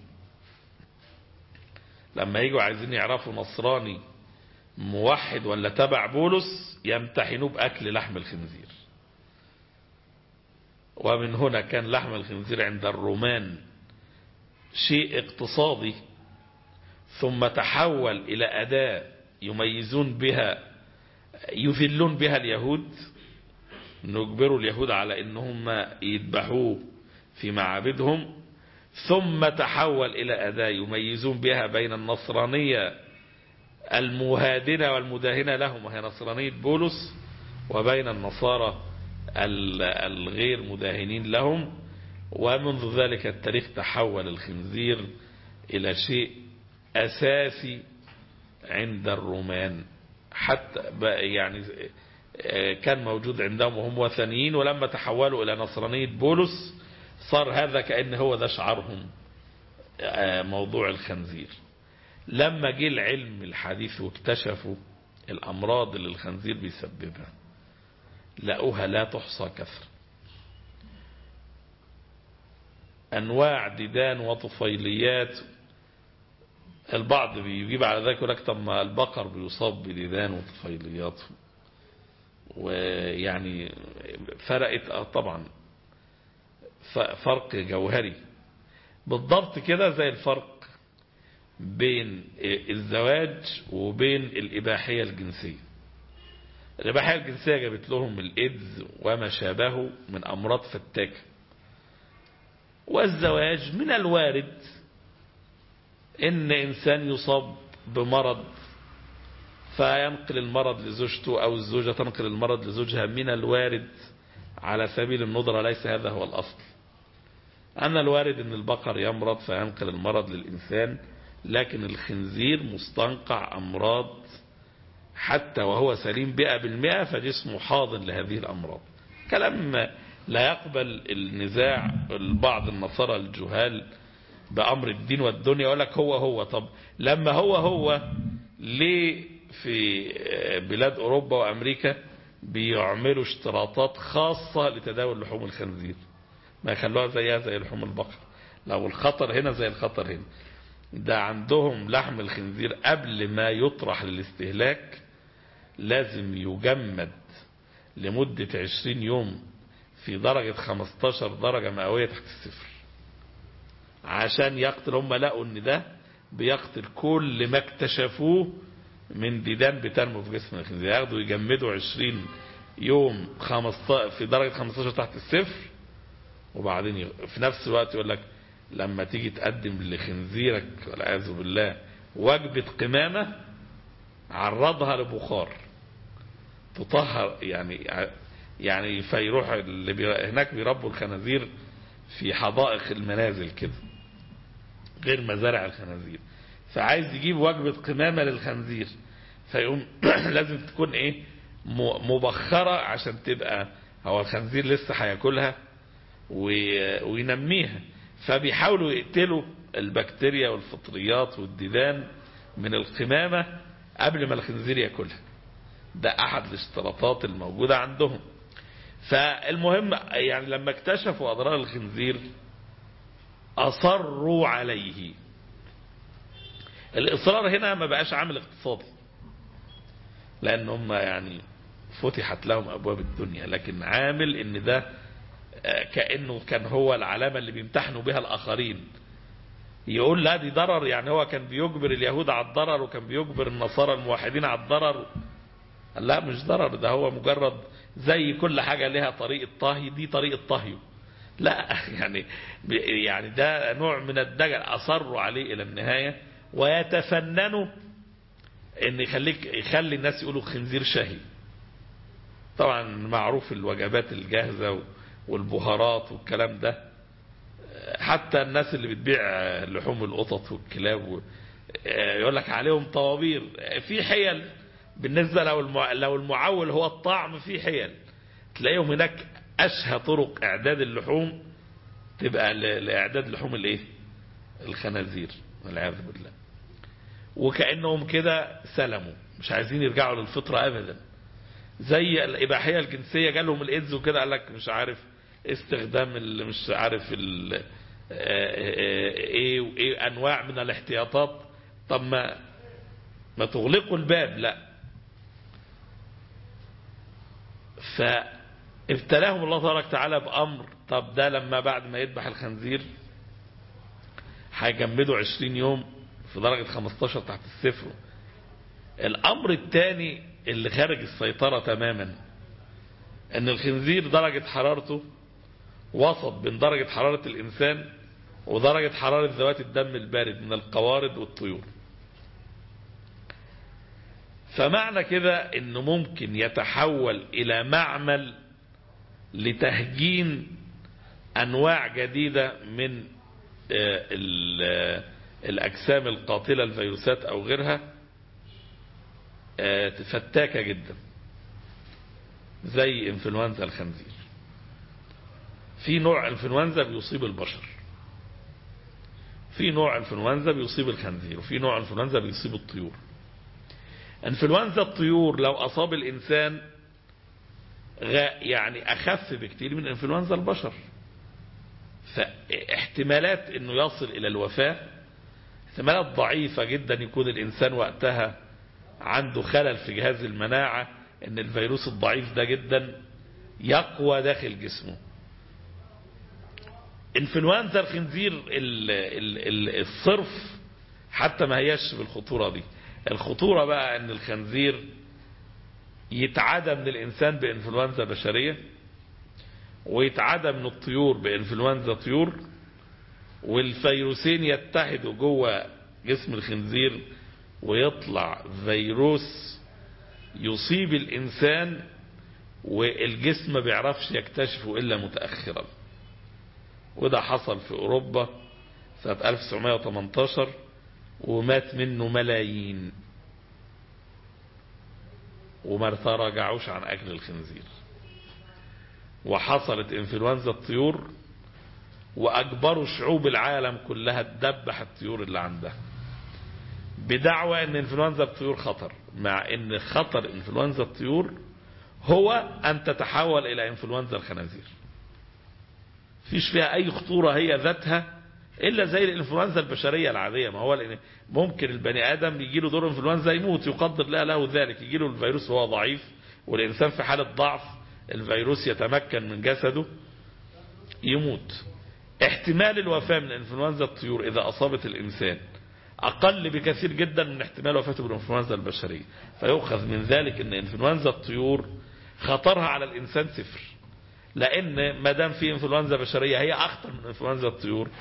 لما يجوا عايزين يعرفوا نصراني موحد ولا تبع بولس، يمتحنوه بأكل لحم الخنزير. ومن هنا كان لحم الخنزير عند الرومان شيء اقتصادي، ثم تحول إلى أداة يميزون بها، يذلون بها اليهود، نجبروا اليهود على انهم يذبحوه في معابدهم، ثم تحول إلى أداة يميزون بها بين النصرانية المهادنة والمداهنة لهم، وهي نصرانية بولس، وبين النصارى الغير مداهنين لهم. ومنذ ذلك التاريخ تحول الخنزير إلى شيء أساسي عند الرومان، حتى يعني كان موجود عندهم وهم وثنيين، ولما تحولوا إلى نصرانية بولس صار هذا كأن هو ده شعارهم، موضوع الخنزير. لما جه العلم الحديث واكتشفوا الأمراض اللي الخنزير بيسببها، لقوها لا تحصى كثرة، أنواع ديدان وطفيليات. البعض بيجيب على ذلك يقول لك طب ما البقر بيصاب بديدان وطفيليات، ويعني فرقت طبعا فرق جوهري بالضبط كده، زي الفرق بين الزواج وبين الإباحية الجنسية. الإباحية الجنسية جابت لهم الإيدز وما شابهه من أمراض فتاكة، والزواج من الوارد إن إنسان يصاب بمرض فينقل المرض لزوجته، أو الزوجة تنقل المرض لزوجها، من الوارد على سبيل الندرة، ليس هذا هو الأصل. أما الوارد أن البقر يمرض فينقل المرض للإنسان، لكن الخنزير مستنقع أمراض حتى وهو سليم 100%، فجسمه حاضن لهذه الأمراض. كلام لا يقبل النزاع. بعض النصارى الجهال بأمر الدين والدنيا يقول لك هو طب لما هو ليه في بلاد أوروبا وأمريكا بيعملوا اشتراطات خاصة لتداول لحوم الخنزير، ما يخلوها زيها زي لحوم البقر؟ لو الخطر هنا زي الخطر هنا. ده عندهم لحم الخنزير قبل ما يطرح للاستهلاك لازم يجمد لمدة 20 يوم في درجة 15 درجة مئوية تحت الصفر، عشان يقتل. هم لقوا ان ده بيقتل كل ما اكتشفوه من ديدان بتنمو في جسم الخنزير. ياخدوا يجمدوا 20 يوم في درجة 15 تحت الصفر، وبعدين في نفس الوقت يقول لك لما تيجي تقدم لخنزيرك والعياذ بالله وجبة قمامة، عرضها لبخار تطهر، يعني فيروح هناك بيربوا الخنازير في حدائق المنازل كده غير مزارع الخنازير، فعايز يجيب وجبة قمامة للخنزير، فيقوم لازم تكون ايه مبخرة عشان تبقى هو الخنزير لسه هياكلها وينميها، فبيحاولوا يقتلوا البكتيريا والفطريات والديدان من القمامة قبل ما الخنزير ياكلها. ده احد الاشتراطات الموجودة عندهم. فالمهم يعني لما اكتشفوا اضرار الخنزير اصروا عليه. الاصرار هنا ما بقاش عامل اقتصادي، لان هم يعني فتحت لهم ابواب الدنيا، لكن عامل ان ده كأنه كان هو العلامة اللي بيمتحنوا بها الاخرين. يقول لا دي ضرر، يعني هو كان بيجبر اليهود على الضرر وكان بيجبر النصارى الموحدين على الضرر. لا مش ضرر، ده هو مجرد زي كل حاجة لها طريقة طهي، دي طريقة طهيه. لا يعني ده نوع من الدجل، أصروا عليه إلى النهاية، ويتفننوا ان يخلي الناس يقولوا خنزير شهي. طبعا معروف الوجبات الجاهزة والبهارات والكلام ده، حتى الناس اللي بتبيع لحوم القطط والكلاب يقول لك عليهم طوابير. في حيل بالنسبة لو المعول هو الطعم، في حيل تلاقيهم هناك أشهى طرق إعداد اللحوم تبقى لإعداد لحوم الإيه؟ الخنازير والعياذ بالله. وكأنهم كده سلموا مش عايزين يرجعوا للفطرة أبدا، زي الإباحية الجنسية جالهم الإيدز وكده قال لك مش عارف استخدام مش عارف ايه انواع من الاحتياطات. طب ما تغلقوا الباب؟ لا. فابتلاهم الله تبارك وتعالى بأمر. طب ده لما بعد ما يذبح الخنزير هيجمدوا 20 يوم في درجة 15 تحت الصفر. الأمر الثاني اللي خارج السيطرة تماما ان الخنزير درجة حرارته وسط بين درجة حرارة الإنسان ودرجة حرارة ذوات الدم البارد من القوارض والطيور. فمعنى كده انه ممكن يتحول الى معمل لتهجين انواع جديدة من الاجسام القاتلة، الفيروسات او غيرها، فتاكة جدا زي انفلونزا الخنزير. في نوع انفلونزا بيصيب البشر، في نوع انفلونزا بيصيب الخنزير، وفي نوع انفلونزا بيصيب الطيور. انفلونزا الطيور لو اصاب الانسان يعني اخف بكتير من انفلونزا البشر، فاحتمالات انه يصل الى الوفاة احتمالات ضعيفة جدا. يكون الانسان وقتها عنده خلل في جهاز المناعة، ان الفيروس الضعيف ده جدا يقوى داخل جسمه. انفلونزا الخنزير الصرف حتى ما هيش بالخطورة دي. الخطورة بقى ان الخنزير يتعدى من الانسان بانفلونزا بشرية، ويتعدى من الطيور بانفلونزا طيور، والفيروسين يتحدوا جوه جسم الخنزير ويطلع فيروس يصيب الانسان، والجسم ما بيعرفش يكتشفه الا متأخرا. وده حصل في اوروبا سنة 1918 ومات منه ملايين، وما تراجعوش عن اكل الخنزير. وحصلت انفلونزا الطيور واجبروا شعوب العالم كلها تدبح الطيور اللي عندها، بدعوى ان انفلونزا الطيور خطر، مع ان خطر انفلونزا الطيور هو ان تتحول الى انفلونزا الخنازير. فيش فيها اي خطورة هي ذاتها الا زي الانفلونزا البشرية العادية. ما هو ممكن البني ادم يجي له دور انفلونزا يموت، يقدر له ذلك، يجي له الفيروس وهو ضعيف، والانسان في حالة ضعف الفيروس يتمكن من جسده يموت. احتمال الوفاة من انفلونزا الطيور اذا اصابت الانسان اقل بكثير جدا من احتمال وفاته بالانفلونزا البشرية. فيؤخذ من ذلك ان انفلونزا الطيور خطرها على الانسان صفر، لان ما دام في انفلونزا بشرية هي اخطر من انفلونزا الطيور،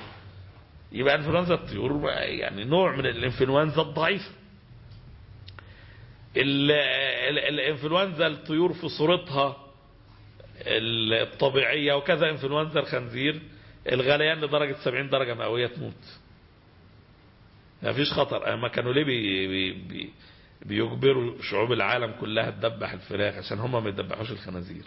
يبقى انفلونزا الطيور يعني نوع من الانفلونزا الضعيفة. الانفلونزا الطيور في صورتها الطبيعية، وكذا انفلونزا الخنزير الغليان لدرجة 70 درجة مئوية تموت، ما فيش خطر. ما كانوا ليه بيجبروا شعوب العالم كلها تدبح الفراخ عشان هم ما يدبحوش الخنازير؟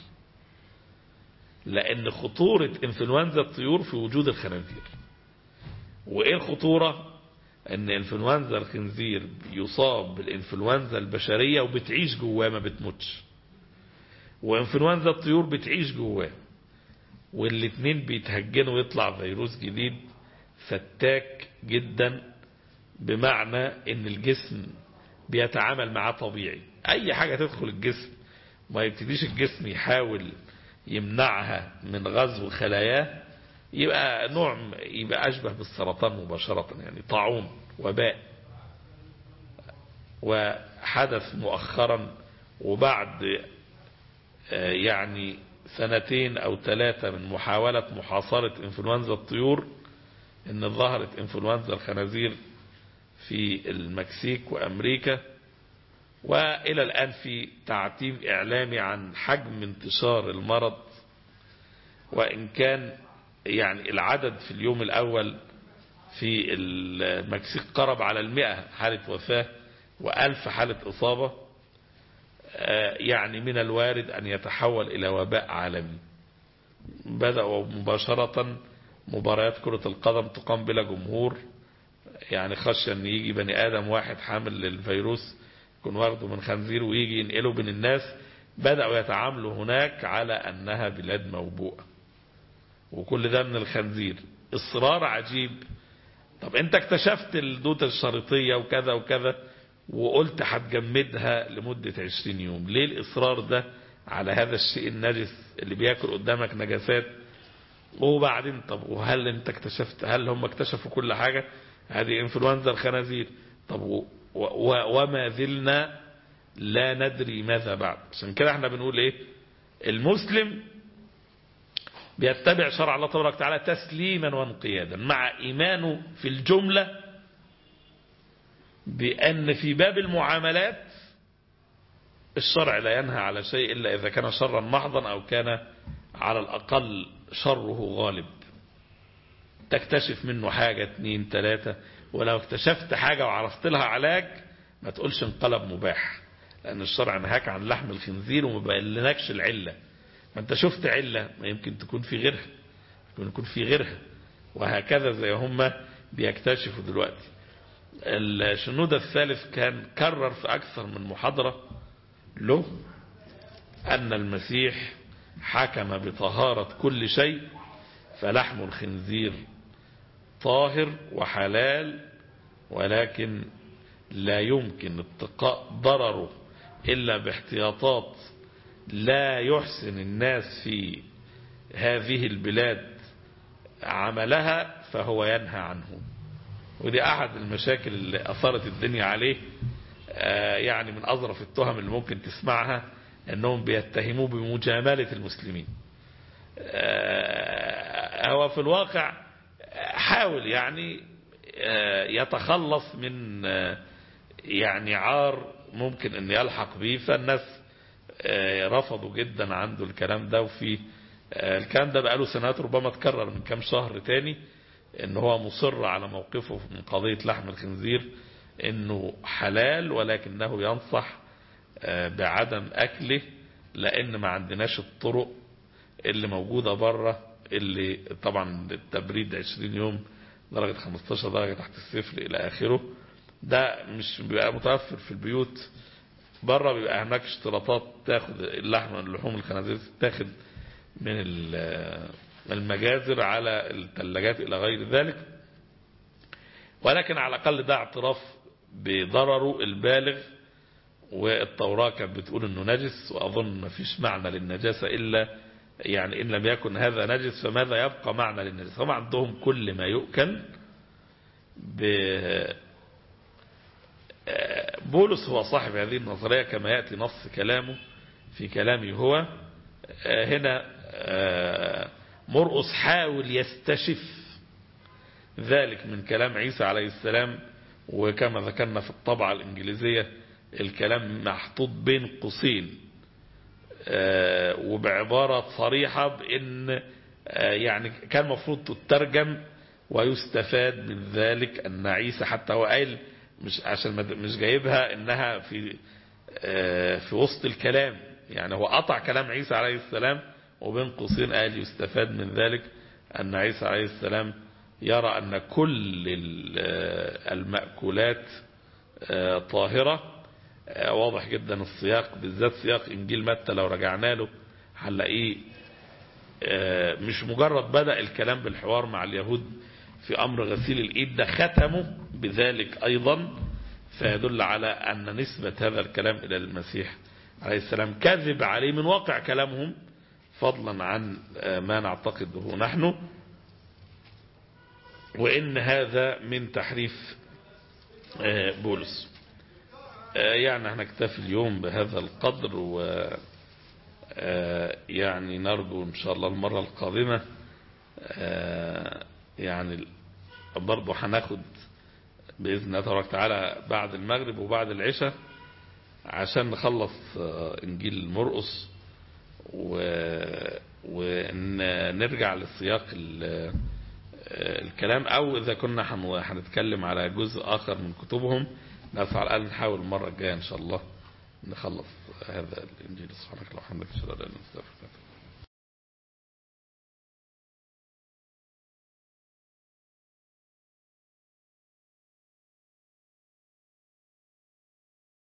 لأن خطورة انفلونزا الطيور في وجود الخنازير. وإيه الخطورة؟ أن انفلونزا الخنزير يصاب بالانفلونزا البشرية وبتعيش جواه ما بتموتش، وانفلونزا الطيور بتعيش جواه، والاتنين بيتهجنوا ويطلع فيروس جديد فتاك جدا، بمعنى ان الجسم بيتعامل معاه طبيعي. اي حاجة تدخل الجسم ما يبتديش الجسم يحاول يمنعها من غزو خلاياه، يبقى أشبه بالسرطان مباشرة، يعني طاعون، وباء. وحدث مؤخرا وبعد يعني 2 أو 3 من محاولة محاصرة انفلونزا الطيور، ان ظهرت انفلونزا الخنازير في المكسيك وأمريكا. وإلى الآن في تعتيم إعلامي عن حجم انتشار المرض، وإن كان يعني العدد في اليوم الأول في المكسيك قرب على 100 حالة وفاة و1000 حالة إصابة، يعني من الوارد أن يتحول إلى وباء عالمي. بدأوا مباشرة مباريات كرة القدم تقام بلا جمهور، يعني خشية أن يجي بني آدم واحد حامل للفيروس يكون واخده من خنزير ويجي ينقله بين الناس. بدأوا يتعاملوا هناك على أنها بلاد موبوءة، وكل ده من الخنزير. إصرار عجيب. طب أنت اكتشفت الدودة الشريطية وكذا وكذا وقلت هتجمدها لمدة 20 يوم، ليه الإصرار ده على هذا الشيء النجس اللي بياكل قدامك نجاسات؟ وبعدين طب وهل انت اكتشفت، هل هم اكتشفوا كل حاجة؟ هذه انفلونزا الخنازير. طب وما زلنا لا ندري ماذا بعد. عشان كده احنا بنقول ايه؟ المسلم بيتبع شرع الله تبارك وتعالى تسليما وانقيادا، مع ايمانه في الجملة بأن في باب المعاملات الشرع لا ينهى على شيء إلا إذا كان شرا محضا أو كان على الأقل شره غالب. تكتشف منه حاجة 2 3، ولو اكتشفت حاجة وعرفت لها علاج ما تقولش انقلب مباح، لأن الشرع نهاك عن لحم الخنزير وما بينلكش العلة. ما انت شفت علة، ما يمكن تكون في غيرها، يكون في غيرها، وهكذا زي هم بيكتشفوا دلوقتي. الشنود الثالث كان كرر في أكثر من محاضرة له أن المسيح حكم بطهارة كل شيء، فلحم الخنزير طاهر وحلال، ولكن لا يمكن اتقاء ضرره إلا باحتياطات لا يحسن الناس في هذه البلاد عملها فهو ينهى عنه. ودي أحد المشاكل اللي أثارت الدنيا عليه، يعني من أظرف التهم اللي ممكن تسمعها أنهم بيتهموه بمجاملة المسلمين. هو في الواقع حاول يعني يتخلص من يعني عار ممكن أن يلحق به، فالناس رفضوا جدا عنده الكلام ده. وفي الكلام ده بقاله سنوات، ربما تكرر من كام شهر تاني، ان هو مصر على موقفه من قضية لحم الخنزير انه حلال، ولكنه ينصح بعدم اكله، لان ما عندناش الطرق اللي موجودة بره، اللي طبعا التبريد 20 يوم درجة 15 درجة تحت الصفر الى اخره، ده مش بيبقى متوفر في البيوت. بره بيبقى هناك اشتراطات تاخد اللحوم الخنازير تاخد من المجازر على الثلاجات إلى غير ذلك، ولكن على الأقل ده اعتراف بضرره البالغ. والتوراة كانت بتقول انه نجس، وأظن ما فيش معنى للنجاسة إلا يعني إن لم يكن هذا نجس فماذا يبقى معنى للنجاسة. هم عندهم كل ما يؤكل. بولس هو صاحب هذه النظرية كما يأتي نص كلامه في كلامه هو. هنا مرقس حاول يستشف ذلك من كلام عيسى عليه السلام، وكما ذكرنا في الطبعة الإنجليزية الكلام محطوط بين قوسين وبعبارة صريحة بأن يعني كان مفروض تترجم ويستفاد من ذلك أن عيسى، حتى هو قايل مش عشان مش جايبها إنها في وسط الكلام، يعني هو قطع كلام عيسى عليه السلام وبين قوسين قال يستفاد من ذلك أن عيسى عليه السلام يرى أن كل المأكولات طاهرة. واضح جدا السياق، بالذات سياق إنجيل متى لو رجعنا له هنلاقيه مش مجرد بدأ الكلام بالحوار مع اليهود في أمر غسيل الإيد، ده ختمه بذلك أيضا، فيدل على أن نسبة هذا الكلام إلى المسيح عليه السلام كذب عليه من واقع كلامهم، فضلا عن ما نعتقده نحن، وإن هذا من تحريف بولس. يعني هنكتفي اليوم بهذا القدر، و يعني نرجو إن شاء الله المرة القادمة يعني برضو هناخد بإذن الله تبارك وتعالى بعد المغرب وبعد العشاء عشان نخلص إنجيل مرقس ونرجع للسياق الكلام، أو إذا كنا هنتكلم على جزء آخر من كتبهم نسعى على الأقل نحاول المرة الجاية إن شاء الله نخلص هذا الإنجيل. سبحانك اللهم وبحمدك أشهد أن لا إله إلا أنت أستغفرك.